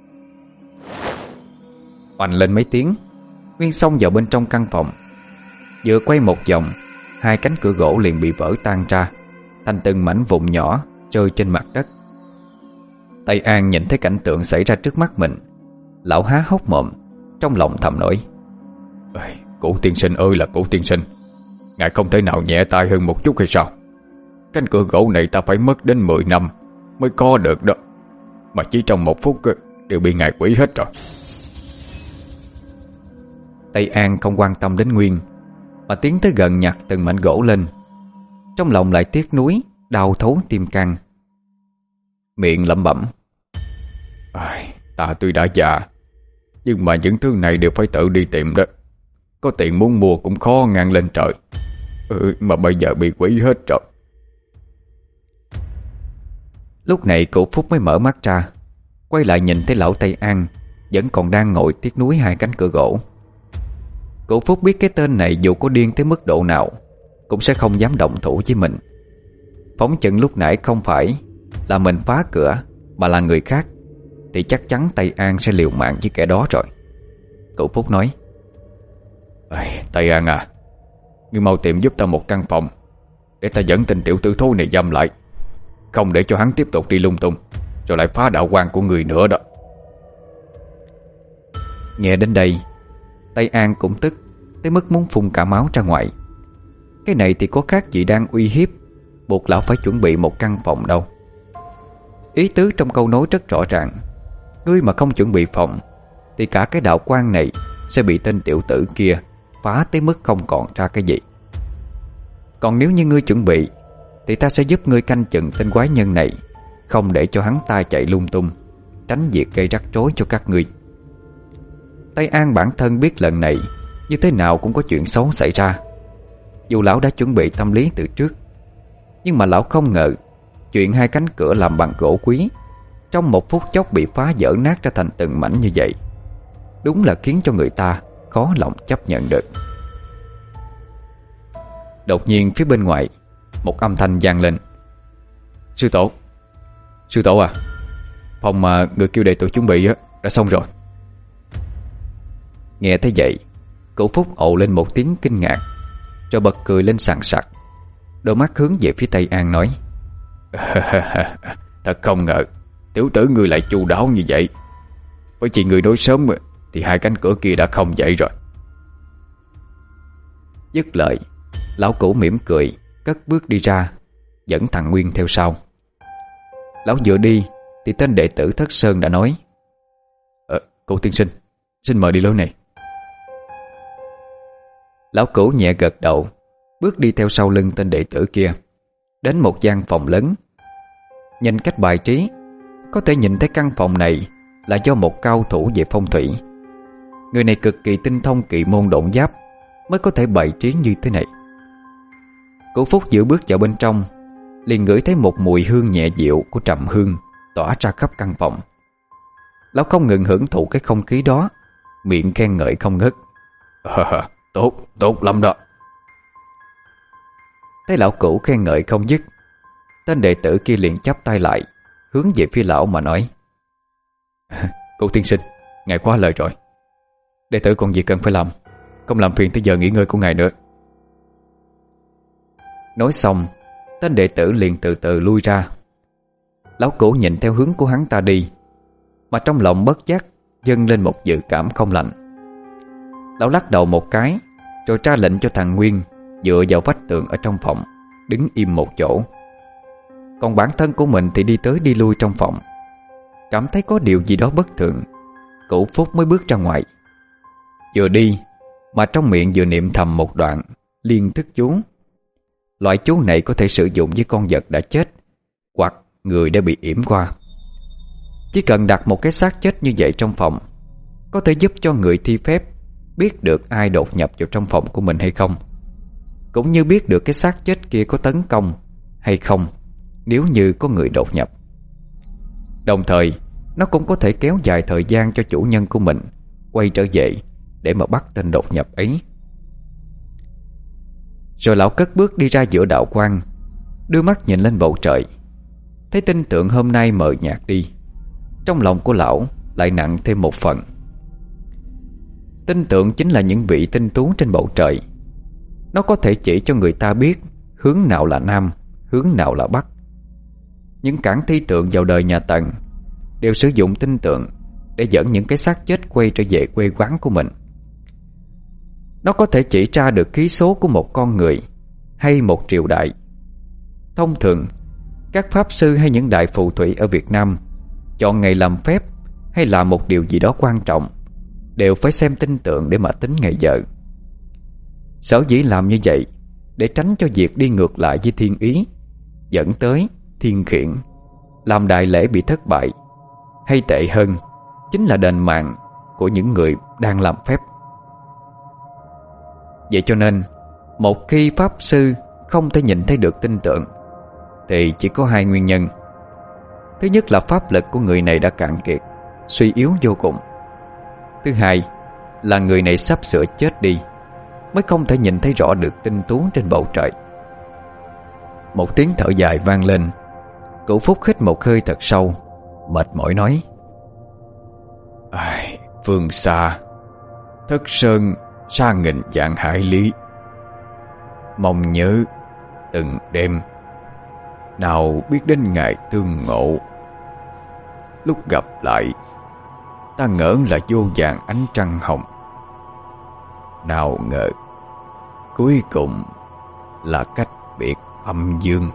A: Oanh lên mấy tiếng, Nguyên xông vào bên trong căn phòng. Vừa quay một vòng, hai cánh cửa gỗ liền bị vỡ tan ra thành từng mảnh vụn nhỏ rơi trên mặt đất. Tây An nhìn thấy cảnh tượng xảy ra trước mắt mình, lão há hốc mồm, trong lòng thầm nói: Cụ tiên sinh ơi là cụ tiên sinh, ngài không thể nào nhẹ tay hơn một chút hay sao? Cánh cửa gỗ này ta phải mất đến mười năm mới co được đó, mà chỉ trong một phút đều bị ngài quỷ hết rồi. Tây An không quan tâm đến Nguyên, mà tiến tới gần nhặt từng mảnh gỗ lên. Trong lòng lại tiếc nuối, đau thấu tim can. Miệng lẩm bẩm: Ta tuy đã già, nhưng mà những thứ này đều phải tự đi tìm đó. Có tiền muốn mua cũng khó ngang lên trời. Ừ, mà bây giờ bị quỷ hết rồi. Lúc này cụ Phúc mới mở mắt ra, quay lại nhìn thấy lão Tây An vẫn còn đang ngồi tiếc nuối hai cánh cửa gỗ. Cụ Phúc biết cái tên này dù có điên tới mức độ nào cũng sẽ không dám động thủ với mình. Phóng chừng lúc nãy không phải là mình phá cửa, mà là người khác, thì chắc chắn Tây An sẽ liều mạng với kẻ đó rồi. Cụ Phúc nói:
B: Ê, Tây An à, ngươi mau tìm giúp ta một căn phòng để ta dẫn tên tiểu tử thối này giam lại, không để cho hắn tiếp tục đi lung tung rồi lại phá đạo quan của người nữa đó.
A: Nghe đến đây, Tây An cũng tức tới mức muốn phun cả máu ra ngoài. Cái này thì có khác gì đang uy hiếp buộc lão phải chuẩn bị một căn phòng đâu. Ý tứ trong câu nói rất rõ ràng: ngươi mà không chuẩn bị phòng thì cả cái đạo quan này sẽ bị tên tiểu tử kia phá tới mức không còn ra cái gì. Còn nếu như ngươi chuẩn bị thì ta sẽ giúp ngươi canh chừng tên quái nhân này, không để cho hắn ta chạy lung tung, tránh việc gây rắc rối cho các ngươi. Tây An bản thân biết lần này như thế nào cũng có chuyện xấu xảy ra. Dù lão đã chuẩn bị tâm lý từ trước, nhưng mà lão không ngờ chuyện hai cánh cửa làm bằng gỗ quý trong một phút chốc bị phá vỡ nát ra thành từng mảnh như vậy. Đúng là khiến cho người ta khó lòng chấp nhận được. Đột nhiên phía bên ngoài một âm thanh vang lên: Sư tổ, sư tổ à, phòng mà người kêu đệ tử chuẩn bị đã xong rồi. Nghe thấy vậy, cụ Phúc ồ lên một tiếng kinh ngạc, rồi bật cười lên sằng sặc, đôi mắt hướng về phía Tây An nói:
B: Thật không ngờ tiểu tử ngươi lại chu đáo như vậy. Bởi vì người nói sớm thì hai cánh cửa kia đã không dậy rồi.
A: Dứt lời, lão cũ mỉm cười cất bước đi ra, dẫn thằng Nguyên theo sau. Lão vừa đi thì tên đệ tử Thất Sơn đã nói:
B: ờ, Cụ tiên sinh, xin mời đi lối này.
A: Lão cũ nhẹ gật đầu, bước đi theo sau lưng tên đệ tử kia, đến một gian phòng lớn. Nhìn cách bài trí, có thể nhìn thấy căn phòng này là do một cao thủ về phong thủy. Người này cực kỳ tinh thông kỳ môn độn giáp mới có thể bày trí như thế này. Cụ Phúc vừa bước vào bên trong, liền ngửi thấy một mùi hương nhẹ dịu của trầm hương tỏa ra khắp căn phòng. Lão không ngừng hưởng thụ cái không khí đó, miệng khen ngợi không ngớt:
B: à, Tốt, tốt lắm đó.
A: Thấy lão cũ khen ngợi không dứt, tên đệ tử kia liền chắp tay lại, hướng về phía lão mà nói:
B: Cụ tiên sinh, ngài quá lời rồi. Đệ tử còn việc cần phải làm, không làm phiền tới giờ nghỉ ngơi của ngài nữa.
A: Nói xong, tên đệ tử liền từ từ lui ra. Lão cũ nhìn theo hướng của hắn ta đi, mà trong lòng bất giác dâng lên một dự cảm không lành. Lão lắc đầu một cái, rồi ra lệnh cho thằng Nguyên dựa vào vách tường ở trong phòng, đứng im một chỗ. Còn bản thân của mình thì đi tới đi lui trong phòng. Cảm thấy có điều gì đó bất thường, cụ Phúc mới bước ra ngoài. Vừa đi mà trong miệng vừa niệm thầm một đoạn liên thức chú. Loại chú này có thể sử dụng với con vật đã chết hoặc người đã bị yểm qua. Chỉ cần đặt một cái xác chết như vậy trong phòng, có thể giúp cho người thi phép biết được ai đột nhập vào trong phòng của mình hay không, cũng như biết được cái xác chết kia có tấn công hay không nếu như có người đột nhập. Đồng thời, nó cũng có thể kéo dài thời gian cho chủ nhân của mình quay trở về để mà bắt tên đột nhập ấy. Rồi lão cất bước đi ra giữa đạo quan, đưa mắt nhìn lên bầu trời. Thấy tinh tượng hôm nay mờ nhạt đi, trong lòng của lão lại nặng thêm một phần. Tinh tượng chính là những vị tinh tú trên bầu trời. Nó có thể chỉ cho người ta biết hướng nào là Nam, hướng nào là Bắc. Những cảng thi tượng vào đời nhà Tần đều sử dụng tinh tượng để dẫn những cái xác chết quay trở về quê quán của mình. Nó có thể chỉ ra được khí số của một con người hay một triều đại. Thông thường, các pháp sư hay những đại phù thủy ở Việt Nam chọn ngày làm phép hay làm một điều gì đó quan trọng đều phải xem tinh tượng để mà tính ngày giờ. Sở dĩ làm như vậy để tránh cho việc đi ngược lại với thiên ý, dẫn tới thiên khiển, làm đại lễ bị thất bại, hay tệ hơn chính là đền mạng của những người đang làm phép. Vậy cho nên, một khi pháp sư không thể nhìn thấy được tinh tượng thì chỉ có hai nguyên nhân. Thứ nhất là pháp lực của người này đã cạn kiệt, suy yếu vô cùng. Thứ hai là người này sắp sửa chết đi, mới không thể nhìn thấy rõ được tinh tú trên bầu trời. Một tiếng thở dài vang lên. Cửu Phúc hít một hơi thật sâu, mệt mỏi nói:
B: Ai, phương xa, Thất Sơn xa nghìn vạn hải lý, mong nhớ từng đêm, nào biết đến ngày tương ngộ. Lúc gặp lại, ta ngỡ là vô vàn ánh trăng hồng, nào ngờ cuối cùng là cách biệt âm dương.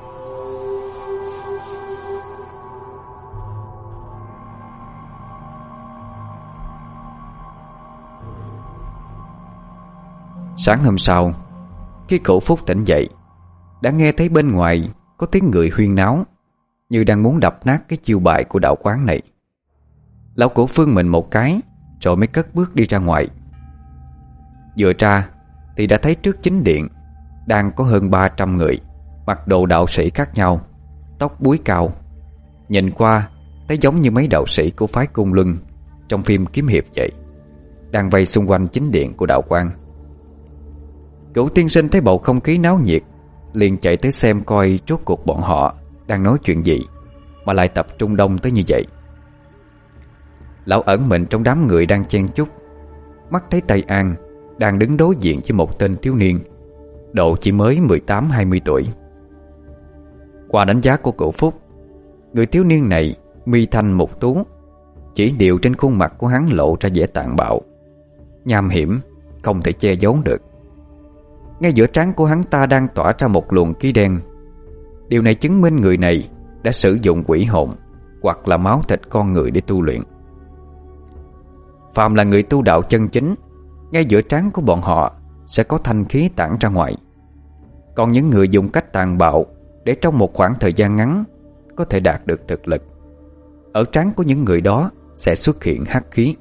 A: Sáng hôm sau, khi Cửu Phúc tỉnh dậy, đã nghe thấy bên ngoài có tiếng người huyên náo, như đang muốn đập nát cái chiêu bài của đạo quán này. Lão Cửu phương mình một cái, rồi mới cất bước đi ra ngoài. Vừa ra thì đã thấy trước chính điện đang có hơn ba trăm người, mặc đồ đạo sĩ khác nhau, tóc búi cao. Nhìn qua thấy giống như mấy đạo sĩ của phái Cung Luân trong phim kiếm hiệp vậy, đang vây xung quanh chính điện của đạo quan. Cửu tiên sinh thấy bầu không khí náo nhiệt, liền chạy tới xem coi rốt cuộc bọn họ đang nói chuyện gì mà lại tập trung đông tới như vậy. Lão ẩn mình trong đám người đang chen chúc, mắt thấy Tây An đang đứng đối diện với một tên thiếu niên, độ chỉ mới mười tám hai mươi tuổi. Qua đánh giá của Cửu Phúc, người thiếu niên này mi thanh mục tú, chỉ điều trên khuôn mặt của hắn lộ ra vẻ tàn bạo, nham hiểm, không thể che giấu được. Ngay giữa trán của hắn ta đang tỏa ra một luồng khí đen. Điều này chứng minh người này đã sử dụng quỷ hồn hoặc là máu thịt con người để tu luyện. Phàm là người tu đạo chân chính, ngay giữa trán của bọn họ sẽ có thanh khí tản ra ngoài. Còn những người dùng cách tàn bạo để trong một khoảng thời gian ngắn có thể đạt được thực lực, ở trán của những người đó sẽ xuất hiện hắc khí.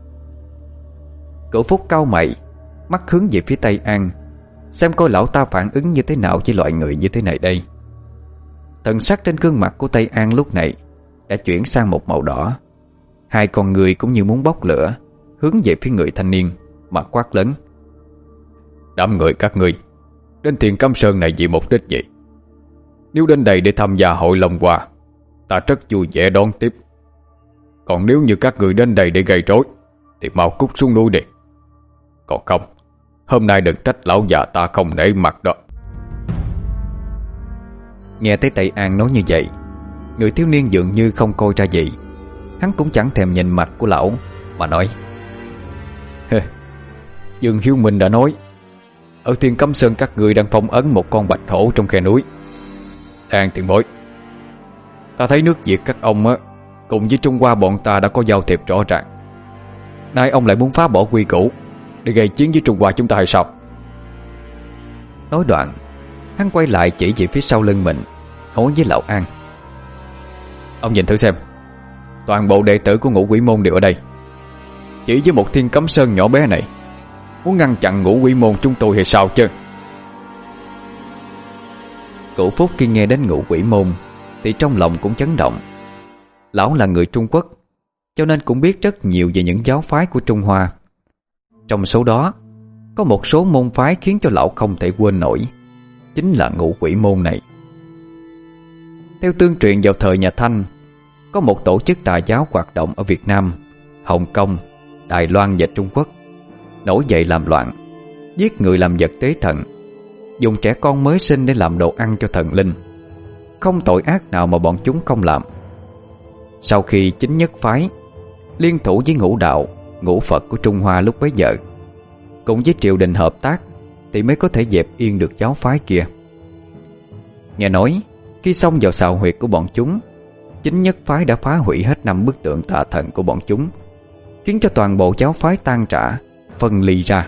A: Cửu Phúc cau mày, mắt hướng về phía Tây An, xem coi lão ta phản ứng như thế nào với loại người như thế này đây. Thần sắc trên gương mặt của Tây An lúc này đã chuyển sang một màu đỏ. Hai con người cũng như muốn bốc lửa, hướng về phía người thanh niên mà quát lớn:
B: Đám người các ngươi đến Thiền Cấm Sơn này vì mục đích gì? Nếu đến đây để tham gia hội Long Hoa, ta rất vui vẻ đón tiếp. Còn nếu như các người đến đây để gây rối thì mau cút xuống núi đi. Còn không, hôm nay đừng trách lão già ta không nể mặt đó.
A: Nghe thấy Tây An nói như vậy, người thiếu niên dường như không coi ra gì. Hắn cũng chẳng thèm nhìn mặt của lão mà nói:
B: Dương Hiếu Minh đã nói, ở Thiên Cấm Sơn các người đang phong ấn một con bạch hổ trong khe núi. An tiền bối, ta thấy nước Việt các ông á, cùng với Trung Hoa bọn ta đã có giao thiệp rõ ràng. Nay ông lại muốn phá bỏ quy củ để gây chiến với Trung Hoa chúng ta hay sao?
A: Nói đoạn, hắn quay lại chỉ về phía sau lưng mình, nói với lão An:
B: Ông nhìn thử xem, toàn bộ đệ tử của Ngũ Quỷ Môn đều ở đây. Chỉ với một Thiên Cấm Sơn nhỏ bé này, muốn ngăn chặn Ngũ Quỷ Môn chúng tôi hay sao chứ?
A: Cửu Phúc khi nghe đến Ngũ Quỷ Môn thì trong lòng cũng chấn động. Lão là người Trung Quốc, cho nên cũng biết rất nhiều về những giáo phái của Trung Hoa. Trong số đó, có một số môn phái khiến cho lão không thể quên nổi, chính là Ngũ Quỷ Môn này. Theo tương truyền, vào thời nhà Thanh, có một tổ chức tà giáo hoạt động ở Việt Nam, Hồng Kông, Đài Loan và Trung Quốc, nổi dậy làm loạn, giết người làm vật tế thần, dùng trẻ con mới sinh để làm đồ ăn cho thần linh. Không tội ác nào mà bọn chúng không làm. Sau khi chính nhất phái liên thủ với ngũ đạo, ngũ Phật của Trung Hoa lúc bấy giờ, cùng với triều đình hợp tác, thì mới có thể dẹp yên được giáo phái kia. Nghe nói khi xông vào sào huyệt của bọn chúng, chính nhất phái đã phá hủy hết năm bức tượng tà thần của bọn chúng, khiến cho toàn bộ giáo phái tan rã, phân ly ra.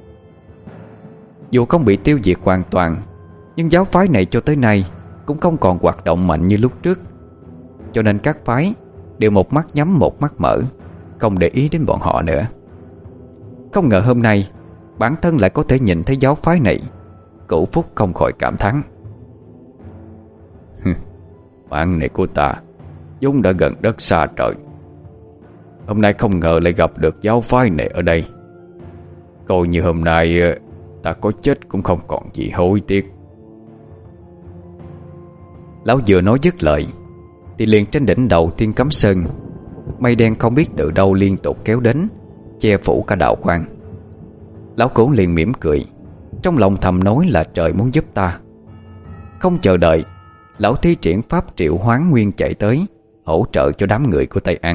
A: Dù không bị tiêu diệt hoàn toàn, nhưng giáo phái này cho tới nay cũng không còn hoạt động mạnh như lúc trước. Cho nên các phái đều một mắt nhắm một mắt mở, không để ý đến bọn họ nữa. Không ngờ hôm nay bản thân lại có thể nhìn thấy giáo phái này. Cửu Phúc không khỏi cảm thán:
B: Bạn này của ta vốn đã gần đất xa trời. Hôm nay không ngờ lại gặp được giáo phái này ở đây. Coi như hôm nay ta có chết cũng không còn gì hối tiếc.
A: Lão vừa nói dứt lời thì liền trên đỉnh đầu Thiên Cấm Sơn, mây đen không biết từ đâu liên tục kéo đến, che phủ cả đạo quan. Lão Cửu liền mỉm cười, trong lòng thầm nói là trời muốn giúp ta. Không chờ đợi, lão thi triển pháp triệu hoán nguyên chạy tới, hỗ trợ cho đám người của Tây An.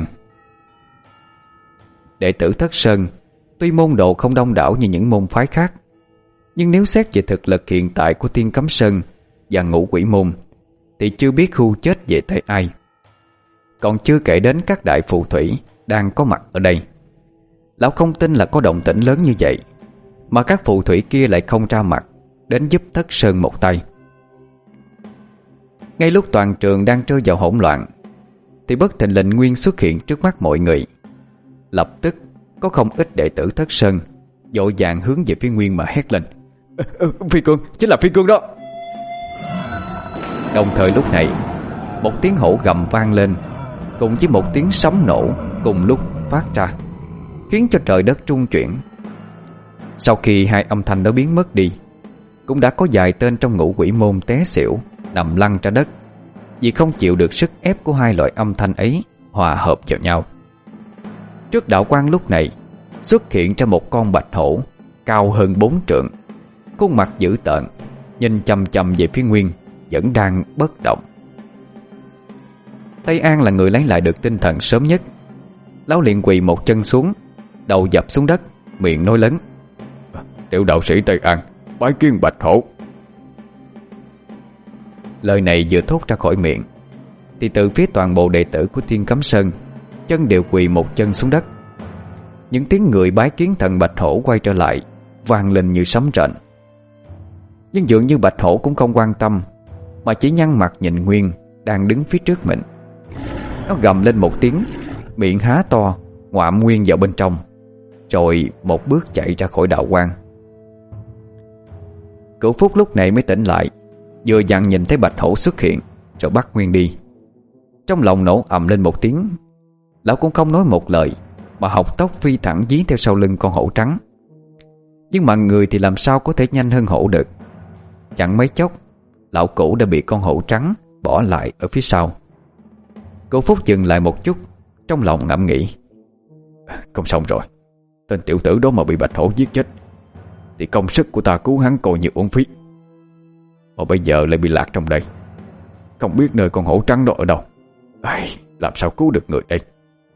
A: Đệ tử Thất Sơn tuy môn đồ không đông đảo như những môn phái khác, nhưng nếu xét về thực lực hiện tại của Thiên Cấm Sơn và Ngũ Quỷ Môn thì chưa biết hưu chết về tay ai. Còn chưa kể đến các đại phù thủy đang có mặt ở đây. Lão không tin là có động tĩnh lớn như vậy mà các phù thủy kia lại không ra mặt đến giúp Thất Sơn một tay. Ngay lúc toàn trường đang rơi vào hỗn loạn thì bất thình lình Nguyên xuất hiện trước mắt mọi người. Lập tức có không ít đệ tử Thất Sơn vội vàng hướng về phía Nguyên mà hét lên: à, à, Phi Cương, chính là Phi Cương đó. Đồng thời lúc này, một tiếng hổ gầm vang lên cùng với một tiếng sấm nổ cùng lúc phát ra, khiến cho trời đất rung chuyển. Sau khi hai âm thanh đó biến mất đi, cũng đã có vài tên trong Ngũ Quỷ Môn té xỉu nằm lăn ra đất vì không chịu được sức ép của hai loại âm thanh ấy hòa hợp vào nhau. Trước đạo quan lúc này xuất hiện ra một con bạch hổ cao hơn bốn trượng, khuôn mặt dữ tợn, nhìn chằm chằm về phía Nguyên vẫn đang bất động. Tây An là người lấy lại được tinh thần sớm nhất. Lão liền quỳ một chân xuống, đầu dập xuống đất, miệng nói lớn: Tiểu đạo sĩ Tây An bái kiến bạch hổ. Lời này vừa thốt ra khỏi miệng thì từ phía toàn bộ đệ tử của Thiên Cấm Sơn chân đều quỳ một chân xuống đất. Những tiếng người bái kiến thần bạch hổ quay trở lại vang lên như sấm rền. Nhưng dường như bạch hổ cũng không quan tâm, mà chỉ nhăn mặt nhìn Nguyên đang đứng phía trước mình. Nó gầm lên một tiếng, miệng há to ngoạm Nguyên vào bên trong, rồi một bước chạy ra khỏi đạo quan. Cửu Phúc lúc này mới tỉnh lại, vừa dặn nhìn thấy bạch hổ xuất hiện rồi bắt Nguyên đi. Trong lòng nổ ầm lên một tiếng. Lão cũng không nói một lời mà học tốc phi thẳng dí theo sau lưng con hổ trắng. Nhưng mà người thì làm sao có thể nhanh hơn hổ được. Chẳng mấy chốc, lão Cửu đã bị con hổ trắng bỏ lại ở phía sau. Cửu Phúc dừng lại một chút, trong lòng ngẫm nghĩ: Không xong rồi, tên tiểu tử đó mà bị bạch hổ giết chết thì công sức của ta cứu hắn coi như uổng phí. Mà bây giờ lại bị lạc trong đây, không biết nơi con hổ trắng đó ở đâu. Ai, làm sao cứu được người đây?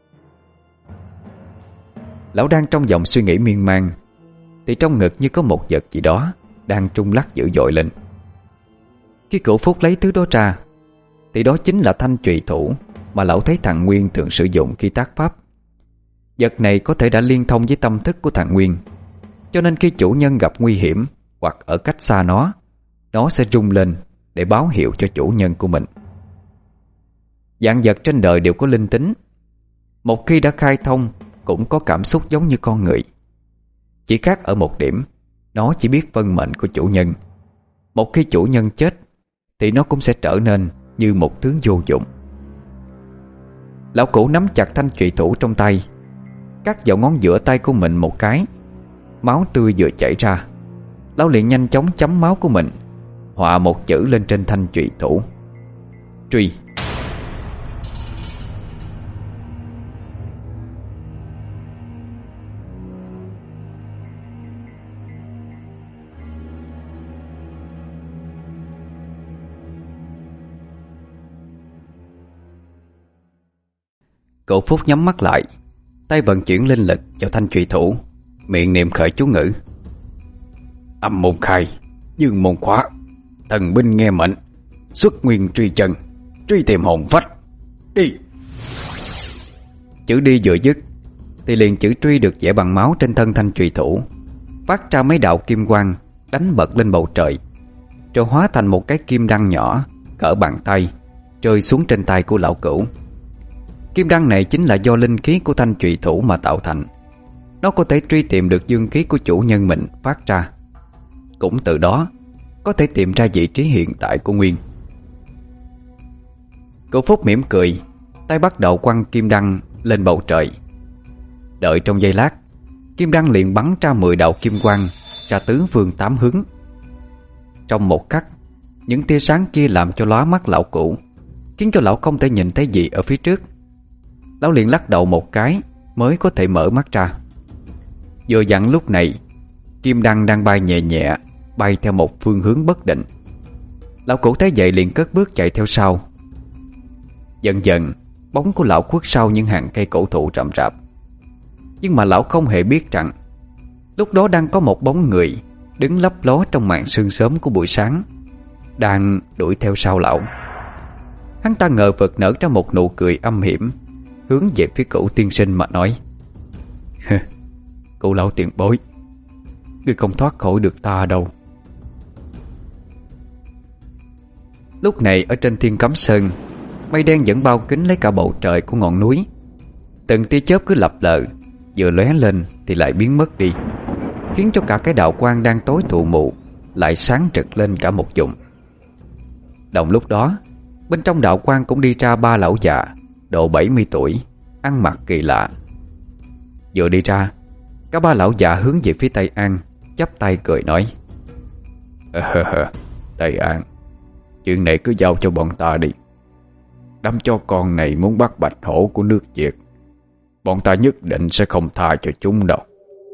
A: Lão đang trong dòng suy nghĩ miên man thì trong ngực như có một vật gì đó đang trung lắc dữ dội lên. Khi Cửu Phúc lấy thứ đó ra thì đó chính là thanh trùy thủ mà lão thấy thằng Nguyên thường sử dụng khi tác pháp. Vật này có thể đã liên thông với tâm thức của thằng Nguyên, cho nên khi chủ nhân gặp nguy hiểm hoặc ở cách xa nó, nó sẽ rung lên để báo hiệu cho chủ nhân của mình. Vạn vật trên đời đều có linh tính. Một khi đã khai thông cũng có cảm xúc giống như con người. Chỉ khác ở một điểm, nó chỉ biết vân mệnh của chủ nhân. Một khi chủ nhân chết thì nó cũng sẽ trở nên như một thứ vô dụng. Lão Cửu nắm chặt thanh trùy thủ trong tay, cắt vào ngón giữa tay của mình một cái. Máu tươi vừa chảy ra, lão liền nhanh chóng chấm máu của mình, họa một chữ lên trên thanh trùy thủ: Truy. Cửu Phúc nhắm mắt lại, tay vận chuyển linh lực vào thanh trùy thủ, miệng niệm khởi chú ngữ: Âm môn khai, dương môn khóa, thần binh nghe mệnh, xuất nguyên truy chân, truy tìm hồn phách, đi. Chữ đi vừa dứt thì liền chữ truy được vẽ bằng máu trên thân thanh trùy thủ phát ra mấy đạo kim quang đánh bật lên bầu trời, rồi hóa thành một cái kim đăng nhỏ cỡ bàn tay rơi xuống trên tay của lão Cửu. Kim đăng này chính là do linh khí của thanh trùy thủ mà tạo thành. Nó có thể truy tìm được dương khí của chủ nhân mình phát ra, cũng từ đó có thể tìm ra vị trí hiện tại của Nguyên. Cửu Phúc mỉm cười, tay bắt đầu quăng kim đăng lên bầu trời. Đợi trong giây lát, kim đăng liền bắn ra mười đạo kim quang ra tứ phương tám hướng. Trong một khắc, những tia sáng kia làm cho lóa mắt lão cũ, khiến cho lão không thể nhìn thấy gì ở phía trước. Lão liền lắc đầu một cái mới có thể mở mắt ra. Vừa dặn lúc này, kim đăng đang bay nhẹ nhẹ, bay theo một phương hướng bất định. Lão cũ thấy vậy liền cất bước chạy theo sau. Dần dần, bóng của lão khuất sau những hàng cây cổ thụ rậm rạp. Nhưng mà lão không hề biết rằng lúc đó đang có một bóng người đứng lấp ló trong màn sương sớm của buổi sáng, đang đuổi theo sau lão. Hắn ta ngờ vực nở ra một nụ cười âm hiểm, hướng về phía cậu tiên sinh mà nói: "Cụ lão tiền bối, ngươi không thoát khỏi được ta đâu." Lúc này ở trên Thiên Cấm Sơn, mây đen vẫn bao kín lấy cả bầu trời của ngọn núi. Từng tia chớp cứ lập lờ, vừa lóe lên thì lại biến mất đi, khiến cho cả cái đạo quang đang tối tù mù lại sáng rực lên cả một vùng. Đồng lúc đó, bên trong đạo quang cũng đi ra ba lão già độ bảy mươi tuổi, ăn mặc kỳ lạ. Vừa đi ra, cả ba lão già hướng về phía Tây An, chắp tay cười nói: "Tây An, chuyện này cứ giao cho bọn ta đi. Đám cho con này muốn bắt bạch hổ của nước Việt, bọn ta nhất định sẽ không tha cho chúng đâu."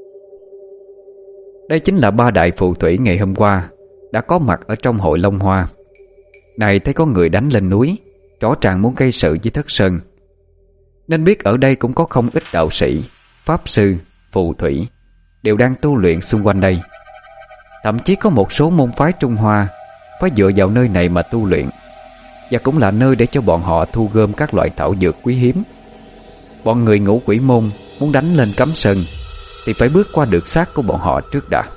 A: Đây chính là ba đại phù thủy ngày hôm qua đã có mặt ở trong hội Long Hoa. Này thấy có người đánh lên núi, rõ ràng muốn gây sự với Thất Sơn, nên biết ở đây cũng có không ít đạo sĩ, pháp sư, phù thủy đều đang tu luyện xung quanh đây. Thậm chí có một số môn phái Trung Hoa phải dựa vào nơi này mà tu luyện, và cũng là nơi để cho bọn họ thu gom các loại thảo dược quý hiếm. Bọn người Ngũ Quỷ Môn muốn đánh lên Cấm Sơn thì phải bước qua được xác của bọn họ trước đã.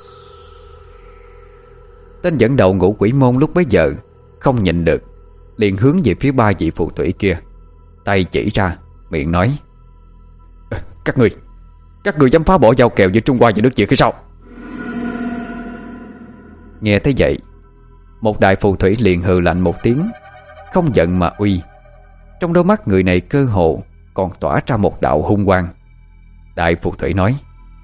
A: Tên dẫn đầu Ngũ Quỷ Môn lúc bấy giờ không nhịn được, liền hướng về phía ba vị phù thủy kia, tay chỉ ra, miệng nói: "Các người, các người dám phá bỏ giao kèo giữa Trung Hoa và nước Việt hay sao?" Nghe thấy vậy, một đại phù thủy liền hừ lạnh một tiếng, không giận mà uy. Trong đôi mắt người này cơ hồ còn tỏa ra một đạo hung quang. Đại phù thủy nói: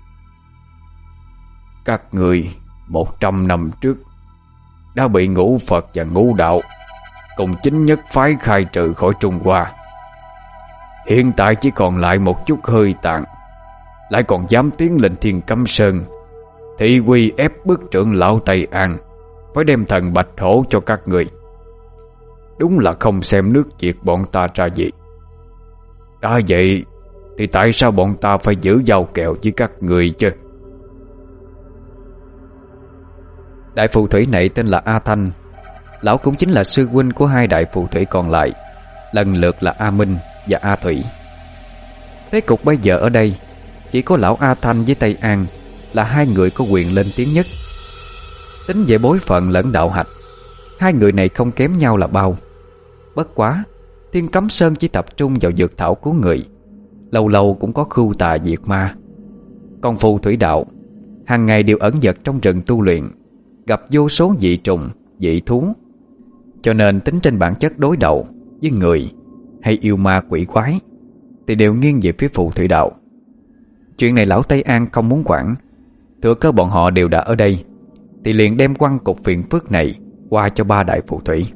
A: "Các người một trăm năm trước đã bị Ngũ Phật và Ngũ Đạo cùng chính nhất phái khai trừ khỏi Trung Hoa. Hiện tại chỉ còn lại một chút hơi tàn, lại còn dám tiến lên Thiên Cấm Sơn, thị uy ép bức trưởng lão Tây An phải đem thần bạch hổ cho các người. Đúng là không xem nước Việt bọn ta ra gì. Đã vậy thì tại sao bọn ta phải giữ giao kèo với các người chứ?" Đại phù thủy này tên là A Thanh. Lão cũng chính là sư huynh của hai đại phù thủy còn lại, lần lượt là A Minh và A Thủy. Thế cục bây giờ ở đây chỉ có lão A Thanh với Tây An là hai người có quyền lên tiếng nhất. Tính về bối phận lẫn đạo hạnh, hai người này không kém nhau là bao. Bất quá Thiên Cấm Sơn chỉ tập trung vào dược thảo cứu người, lâu lâu cũng có khưu tà diệt ma. Còn phù thủy đạo hàng ngày đều ẩn dật trong rừng tu luyện, gặp vô số dị trùng, dị thú, cho nên tính trên bản chất đối đầu với người hay yêu ma quỷ quái thì đều nghiêng về phía phù thủy đạo. Chuyện này lão Tây An không muốn quản. Thừa cơ bọn họ đều đã ở đây thì liền đem quăng cục phiền phức này qua cho ba đại phù thủy.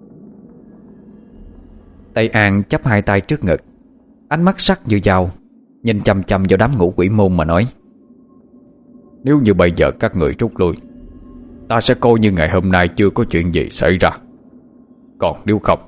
A: Tây An chắp hai tay trước ngực, ánh mắt sắc như dao, nhìn chằm chằm vào đám Ngũ Quỷ Môn mà nói: "Nếu như bây giờ các người rút lui, ta sẽ coi như ngày hôm nay chưa có chuyện gì xảy ra. Còn nếu không..."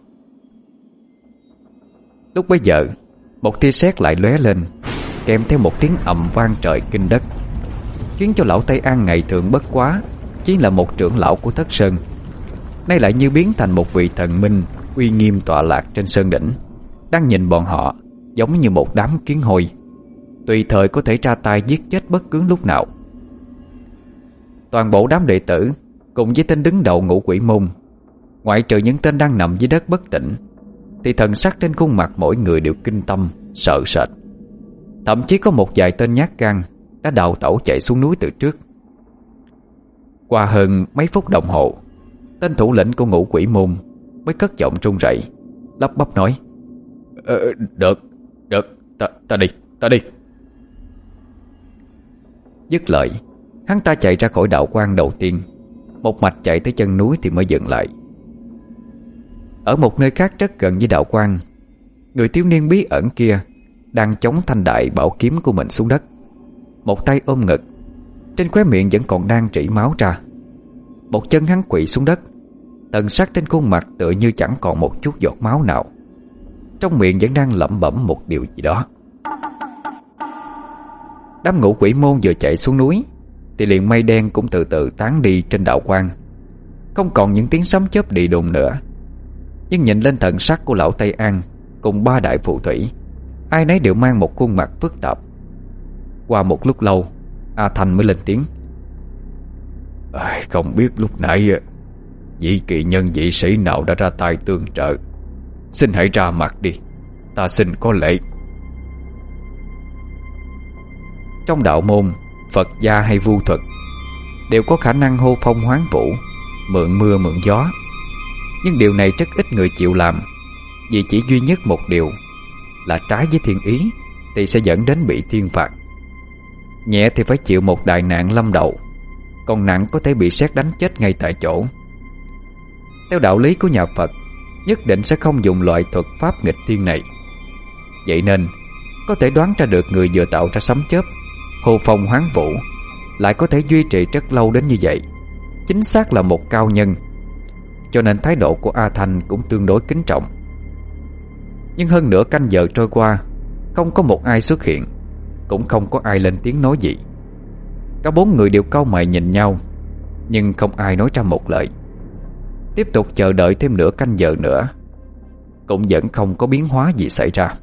A: Lúc bấy giờ, một tia sét lại lóe lên, kèm theo một tiếng ầm vang trời kinh đất, khiến cho lão Tây An ngày thường bất quá chỉ là một trưởng lão của Thất Sơn, nay lại như biến thành một vị thần minh uy nghiêm tọa lạc trên sơn đỉnh, đang nhìn bọn họ giống như một đám kiến hôi, tùy thời có thể ra tay giết chết bất cứ lúc nào. Toàn bộ đám đệ tử cùng với tên đứng đầu Ngũ Quỷ Môn, ngoại trừ những tên đang nằm dưới đất bất tỉnh, thì thần sắc trên khuôn mặt mỗi người đều kinh tâm, sợ sệt. Thậm chí có một vài tên nhát gan đã đào tẩu chạy xuống núi từ trước. Qua hơn mấy phút đồng hồ, tên thủ lĩnh của Ngũ Quỷ Môn mới cất giọng run rẩy, lắp bắp nói:
B: ờ, Được, được, ta, ta đi, ta đi.
A: Dứt lời, hắn ta chạy ra khỏi đạo quan đầu tiên, một mạch chạy tới chân núi thì mới dừng lại. Ở một nơi khác rất gần với đạo quan, người thiếu niên bí ẩn kia đang chống thanh đại bảo kiếm của mình xuống đất, một tay ôm ngực, trên khóe miệng vẫn còn đang rỉ máu ra. Một chân hắn quỵ xuống đất, tần sắc trên khuôn mặt tựa như chẳng còn một chút giọt máu nào, trong miệng vẫn đang lẩm bẩm một điều gì đó. Đám ngũ quỷ môn vừa chạy xuống núi thì liền mây đen cũng từ từ tán đi trên đạo quan, không còn những tiếng sấm chớp đi đùng nữa. Nhưng nhìn lên thần sắc của lão Tây An cùng ba đại phù thủy, ai nấy đều mang một khuôn mặt phức tạp. Qua một lúc lâu, A Thanh mới lên tiếng:
B: à, Không biết lúc nãy vị kỳ nhân vị sĩ nào đã ra tay tương trợ, xin hãy ra mặt đi, ta xin có lễ.
A: Trong đạo môn, Phật gia hay vu thuật đều có khả năng hô phong hoán vũ, mượn mưa mượn gió. Nhưng điều này rất ít người chịu làm, vì chỉ duy nhất một điều là trái với thiên ý thì sẽ dẫn đến bị thiên phạt. Nhẹ thì phải chịu một đại nạn lâm đầu, còn nặng có thể bị sét đánh chết ngay tại chỗ. Theo đạo lý của nhà Phật, nhất định sẽ không dùng loại thuật pháp nghịch thiên này. Vậy nên có thể đoán ra được người vừa tạo ra sấm chớp, hô phong hoán vũ lại có thể duy trì rất lâu đến như vậy, chính xác là một cao nhân. Cho nên thái độ của A Thanh cũng tương đối kính trọng. Nhưng hơn nửa canh giờ trôi qua, không có một ai xuất hiện, cũng không có ai lên tiếng nói gì. Cả bốn người đều cau mày nhìn nhau, nhưng không ai nói ra một lời. Tiếp tục chờ đợi thêm nửa canh giờ nữa, cũng vẫn không có biến hóa gì xảy ra.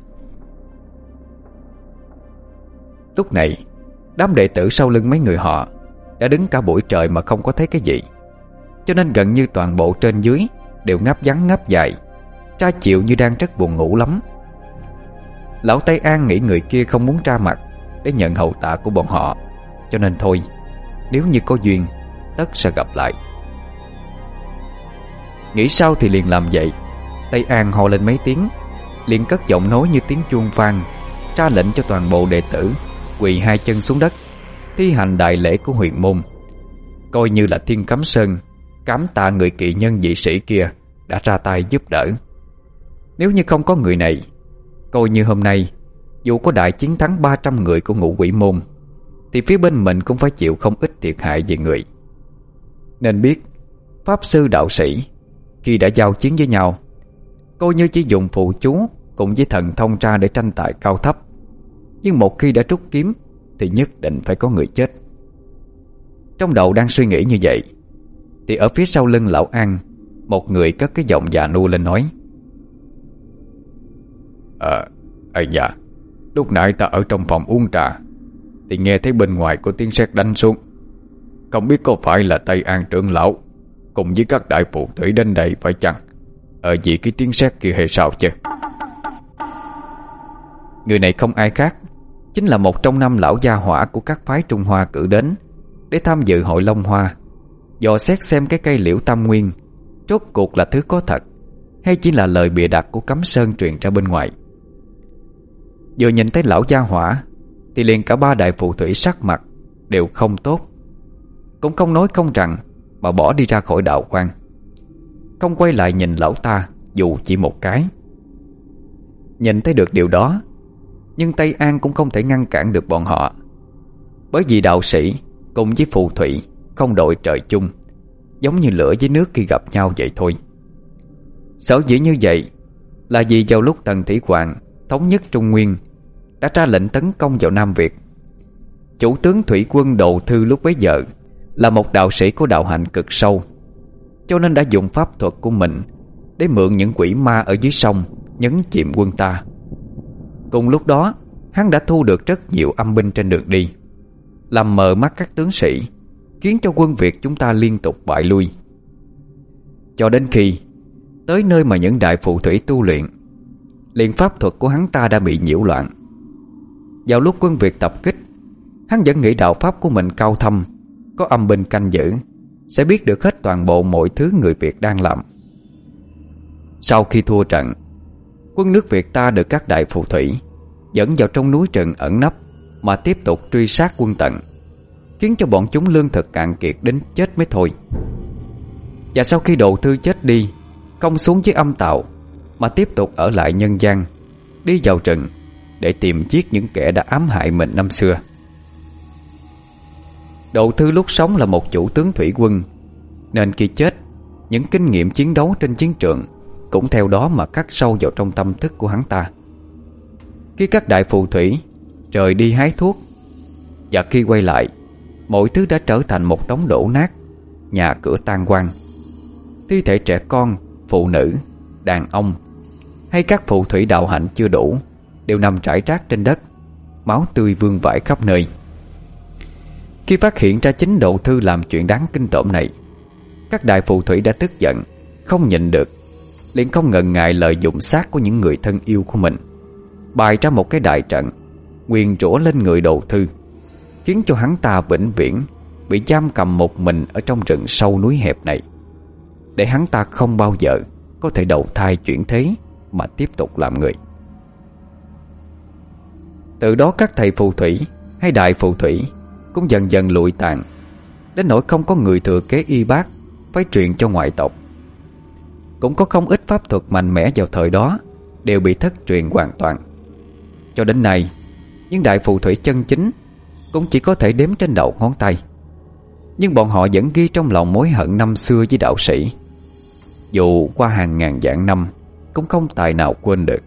A: Lúc này, đám đệ tử sau lưng mấy người họ đã đứng cả buổi trời mà không có thấy cái gì, cho nên gần như toàn bộ trên dưới đều ngáp ngắn ngáp dài, tra chịu như đang rất buồn ngủ lắm. Lão Tây An nghĩ người kia không muốn ra mặt để nhận hậu tạ của bọn họ, cho nên thôi, nếu như có duyên tất sẽ gặp lại. Nghĩ sao thì liền làm vậy. Tây An hò lên mấy tiếng, liền cất giọng nói như tiếng chuông vang, ra lệnh cho toàn bộ đệ tử quỳ hai chân xuống đất, thi hành đại lễ của huyền môn, coi như là Thiên Cấm Sơn cảm tạ người kỵ nhân dị sĩ kia đã ra tay giúp đỡ. Nếu như không có người này, coi như hôm nay dù có đại chiến thắng ba trăm người của ngũ quỷ môn thì phía bên mình cũng phải chịu không ít thiệt hại về người. Nên biết pháp sư đạo sĩ khi đã giao chiến với nhau, coi như chỉ dùng phụ chú cùng với thần thông ra để tranh tài cao thấp, nhưng một khi đã rút kiếm thì nhất định phải có người chết. Trong đầu đang suy nghĩ như vậy thì ở phía sau lưng lão An, một người cất cái giọng già nua lên nói:
B: À, ây da, lúc nãy ta ở trong phòng uống trà thì nghe thấy bên ngoài có tiếng sét đánh xuống. Không biết có phải là Tây An trưởng lão cùng với các đại phù thủy đến đây phải chăng? Ở vì cái tiếng sét kia hay sao chứ?
A: Người này không ai khác, chính là một trong năm lão gia hỏa của các phái Trung Hoa cử đến để tham dự hội Long Hoa, dò xét xem cái cây liễu tam nguyên rốt cuộc là thứ có thật hay chỉ là lời bịa đặt của Cấm Sơn truyền ra bên ngoài. Vừa nhìn thấy lão gia hỏa thì liền cả ba đại phù thủy sắc mặt đều không tốt, cũng không nói không rằng mà bỏ đi ra khỏi đạo quan, không quay lại nhìn lão ta dù chỉ một cái. Nhìn thấy được điều đó, nhưng Tây An cũng không thể ngăn cản được bọn họ, bởi vì đạo sĩ cùng với phù thủy không đội trời chung, giống như lửa với nước khi gặp nhau vậy thôi. Sở dĩ như vậy là vì vào lúc Tần Thủy Hoàng thống nhất Trung Nguyên đã ra lệnh tấn công vào Nam Việt, chủ tướng thủy quân Đồ Thư lúc bấy giờ là một đạo sĩ có đạo hạnh cực sâu, cho nên đã dùng pháp thuật của mình để mượn những quỷ ma ở dưới sông nhấn chìm quân ta. Cùng lúc đó, hắn đã thu được rất nhiều âm binh trên đường đi, làm mờ mắt các tướng sĩ, khiến cho quân Việt chúng ta liên tục bại lui. Cho đến khi tới nơi mà những đại phù thủy tu luyện, liền pháp thuật của hắn ta đã bị nhiễu loạn. Vào lúc quân Việt tập kích, hắn vẫn nghĩ đạo pháp của mình cao thâm, có âm binh canh giữ, sẽ biết được hết toàn bộ mọi thứ người Việt đang làm. Sau khi thua trận, Quân nước Việt ta được các đại phù thủy dẫn vào trong núi rừng ẩn nấp mà tiếp tục truy sát quân tận, khiến cho bọn chúng lương thực cạn kiệt đến chết mới thôi. Và sau khi Đồ Thư chết đi, không xuống dưới âm tạo mà tiếp tục ở lại nhân gian, đi vào rừng để tìm giết những kẻ đã ám hại mình năm xưa. Đồ Thư lúc sống là một chủ tướng thủy quân, nên khi chết, những kinh nghiệm chiến đấu trên chiến trường cũng theo đó mà khắc sâu vào trong tâm thức của hắn ta. Khi các đại phù thủy rời đi hái thuốc, và khi quay lại, mọi thứ đã trở thành một đống đổ nát, nhà cửa tan hoang. Thi thể trẻ con, phụ nữ, đàn ông hay các phù thủy đạo hạnh chưa đủ đều nằm rải rác trên đất, máu tươi vương vãi khắp nơi. Khi phát hiện ra chính Đồ Thư làm chuyện đáng kinh tởm này, các đại phù thủy đã tức giận, không nhịn được, liền không ngần ngại lợi dụng xác của những người thân yêu của mình, bày ra một cái đại trận, nguyền rủa lên người Đồ Thư, khiến cho hắn ta vĩnh viễn bị giam cầm một mình ở trong rừng sâu núi hẹp này, để hắn ta không bao giờ có thể đầu thai chuyển thế mà tiếp tục làm người. Từ đó các thầy phù thủy hay đại phù thủy cũng dần dần lụi tàn, đến nỗi không có người thừa kế y bác phải truyền cho ngoại tộc. Cũng có không ít pháp thuật mạnh mẽ vào thời đó đều bị thất truyền hoàn toàn. Cho đến nay, những đại phù thủy chân chính cũng chỉ có thể đếm trên đầu ngón tay, nhưng bọn họ vẫn ghi trong lòng mối hận năm xưa với đạo sĩ, dù qua hàng ngàn vạn năm cũng không tài nào quên được.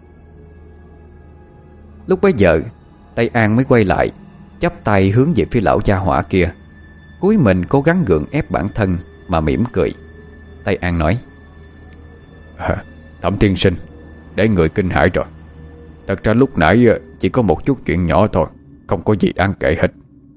A: Lúc bấy giờ, Tây An mới quay lại, chắp tay hướng về phía lão gia hỏa kia, cúi mình cố gắng gượng ép bản thân mà mỉm cười. Tây An nói: à, Thẩm tiên sinh, để người kinh hãi rồi. Thật ra lúc nãy chỉ có một chút chuyện nhỏ thôi, không có gì đáng kể hết.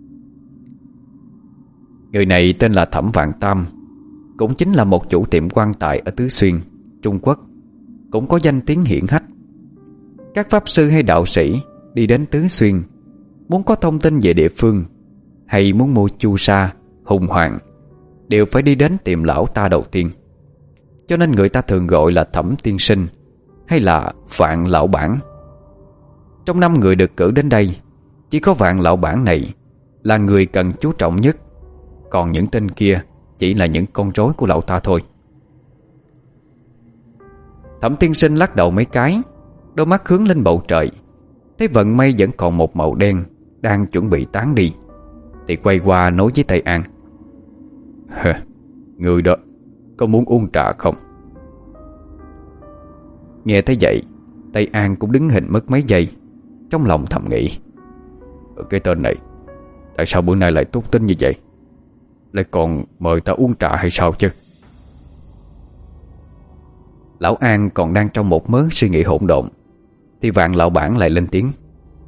A: Người này tên là Thẩm Vạn Tam, cũng chính là một chủ tiệm quan tài ở Tứ Xuyên, Trung Quốc, cũng có danh tiếng hiển hách. Các pháp sư hay đạo sĩ đi đến Tứ Xuyên, muốn có thông tin về địa phương hay muốn mua chu sa, hùng hoàng, đều phải đi đến tìm lão ta đầu tiên. Cho nên người ta thường gọi là Thẩm tiên sinh hay là Vạn lão bản. Trong năm người được cử đến đây, chỉ có Vạn lão bản này là người cần chú trọng nhất, còn những tên kia chỉ là những con rối của lão ta thôi. Thẩm tiên sinh lắc đầu mấy cái, đôi mắt hướng lên bầu trời, thấy vận mây vẫn còn một màu đen đang chuẩn bị tán đi, thì quay qua nói với Tây An: Người đó có muốn uống trà không? Nghe thấy vậy, Tây An cũng đứng hình mất mấy giây, trong lòng thầm nghĩ: Cái tên này tại sao bữa nay lại tốt tính như vậy, lại còn mời ta uống trà hay sao chứ? Lão An còn đang trong một mớ suy nghĩ hỗn độn, thì Vạn lão bản lại lên tiếng: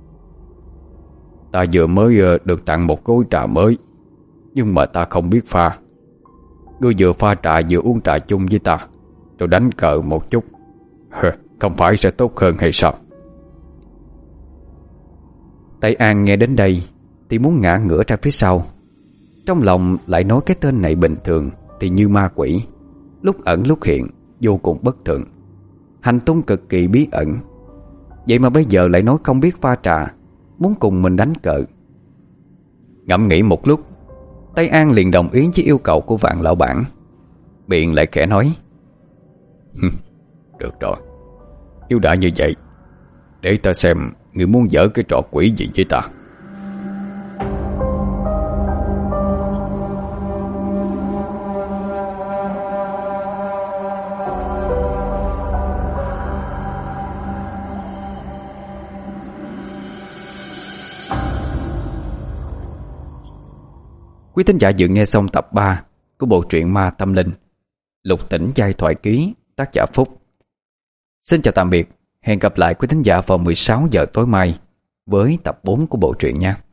A: Ta vừa mới được tặng một cối trà mới, nhưng mà ta không biết pha. Ngươi vừa pha trà vừa uống trà chung với ta, rồi đánh cờ một chút, không phải sẽ tốt hơn hay sao? Tây An nghe đến đây thì muốn ngã ngửa ra phía sau, trong lòng lại nói cái tên này bình thường thì như ma quỷ, lúc ẩn lúc hiện, vô cùng bất thường, hành tung cực kỳ bí ẩn. Vậy mà bây giờ lại nói không biết pha trà, muốn cùng mình đánh cờ. Ngẫm nghĩ một lúc, Tây An liền đồng ý với yêu cầu của Vạn lão bản, biện lại khẽ nói: Được rồi, nếu đã như vậy, để ta xem người muốn dở cái trò quỷ gì với ta. Quý thính giả vừa nghe xong tập ba của bộ truyện Ma Tâm Linh, Lục Tỉnh Giai Thoại Ký, tác giả Phúc. Xin chào tạm biệt, hẹn gặp lại quý thính giả vào mười sáu giờ tối mai với tập bốn của bộ truyện nha.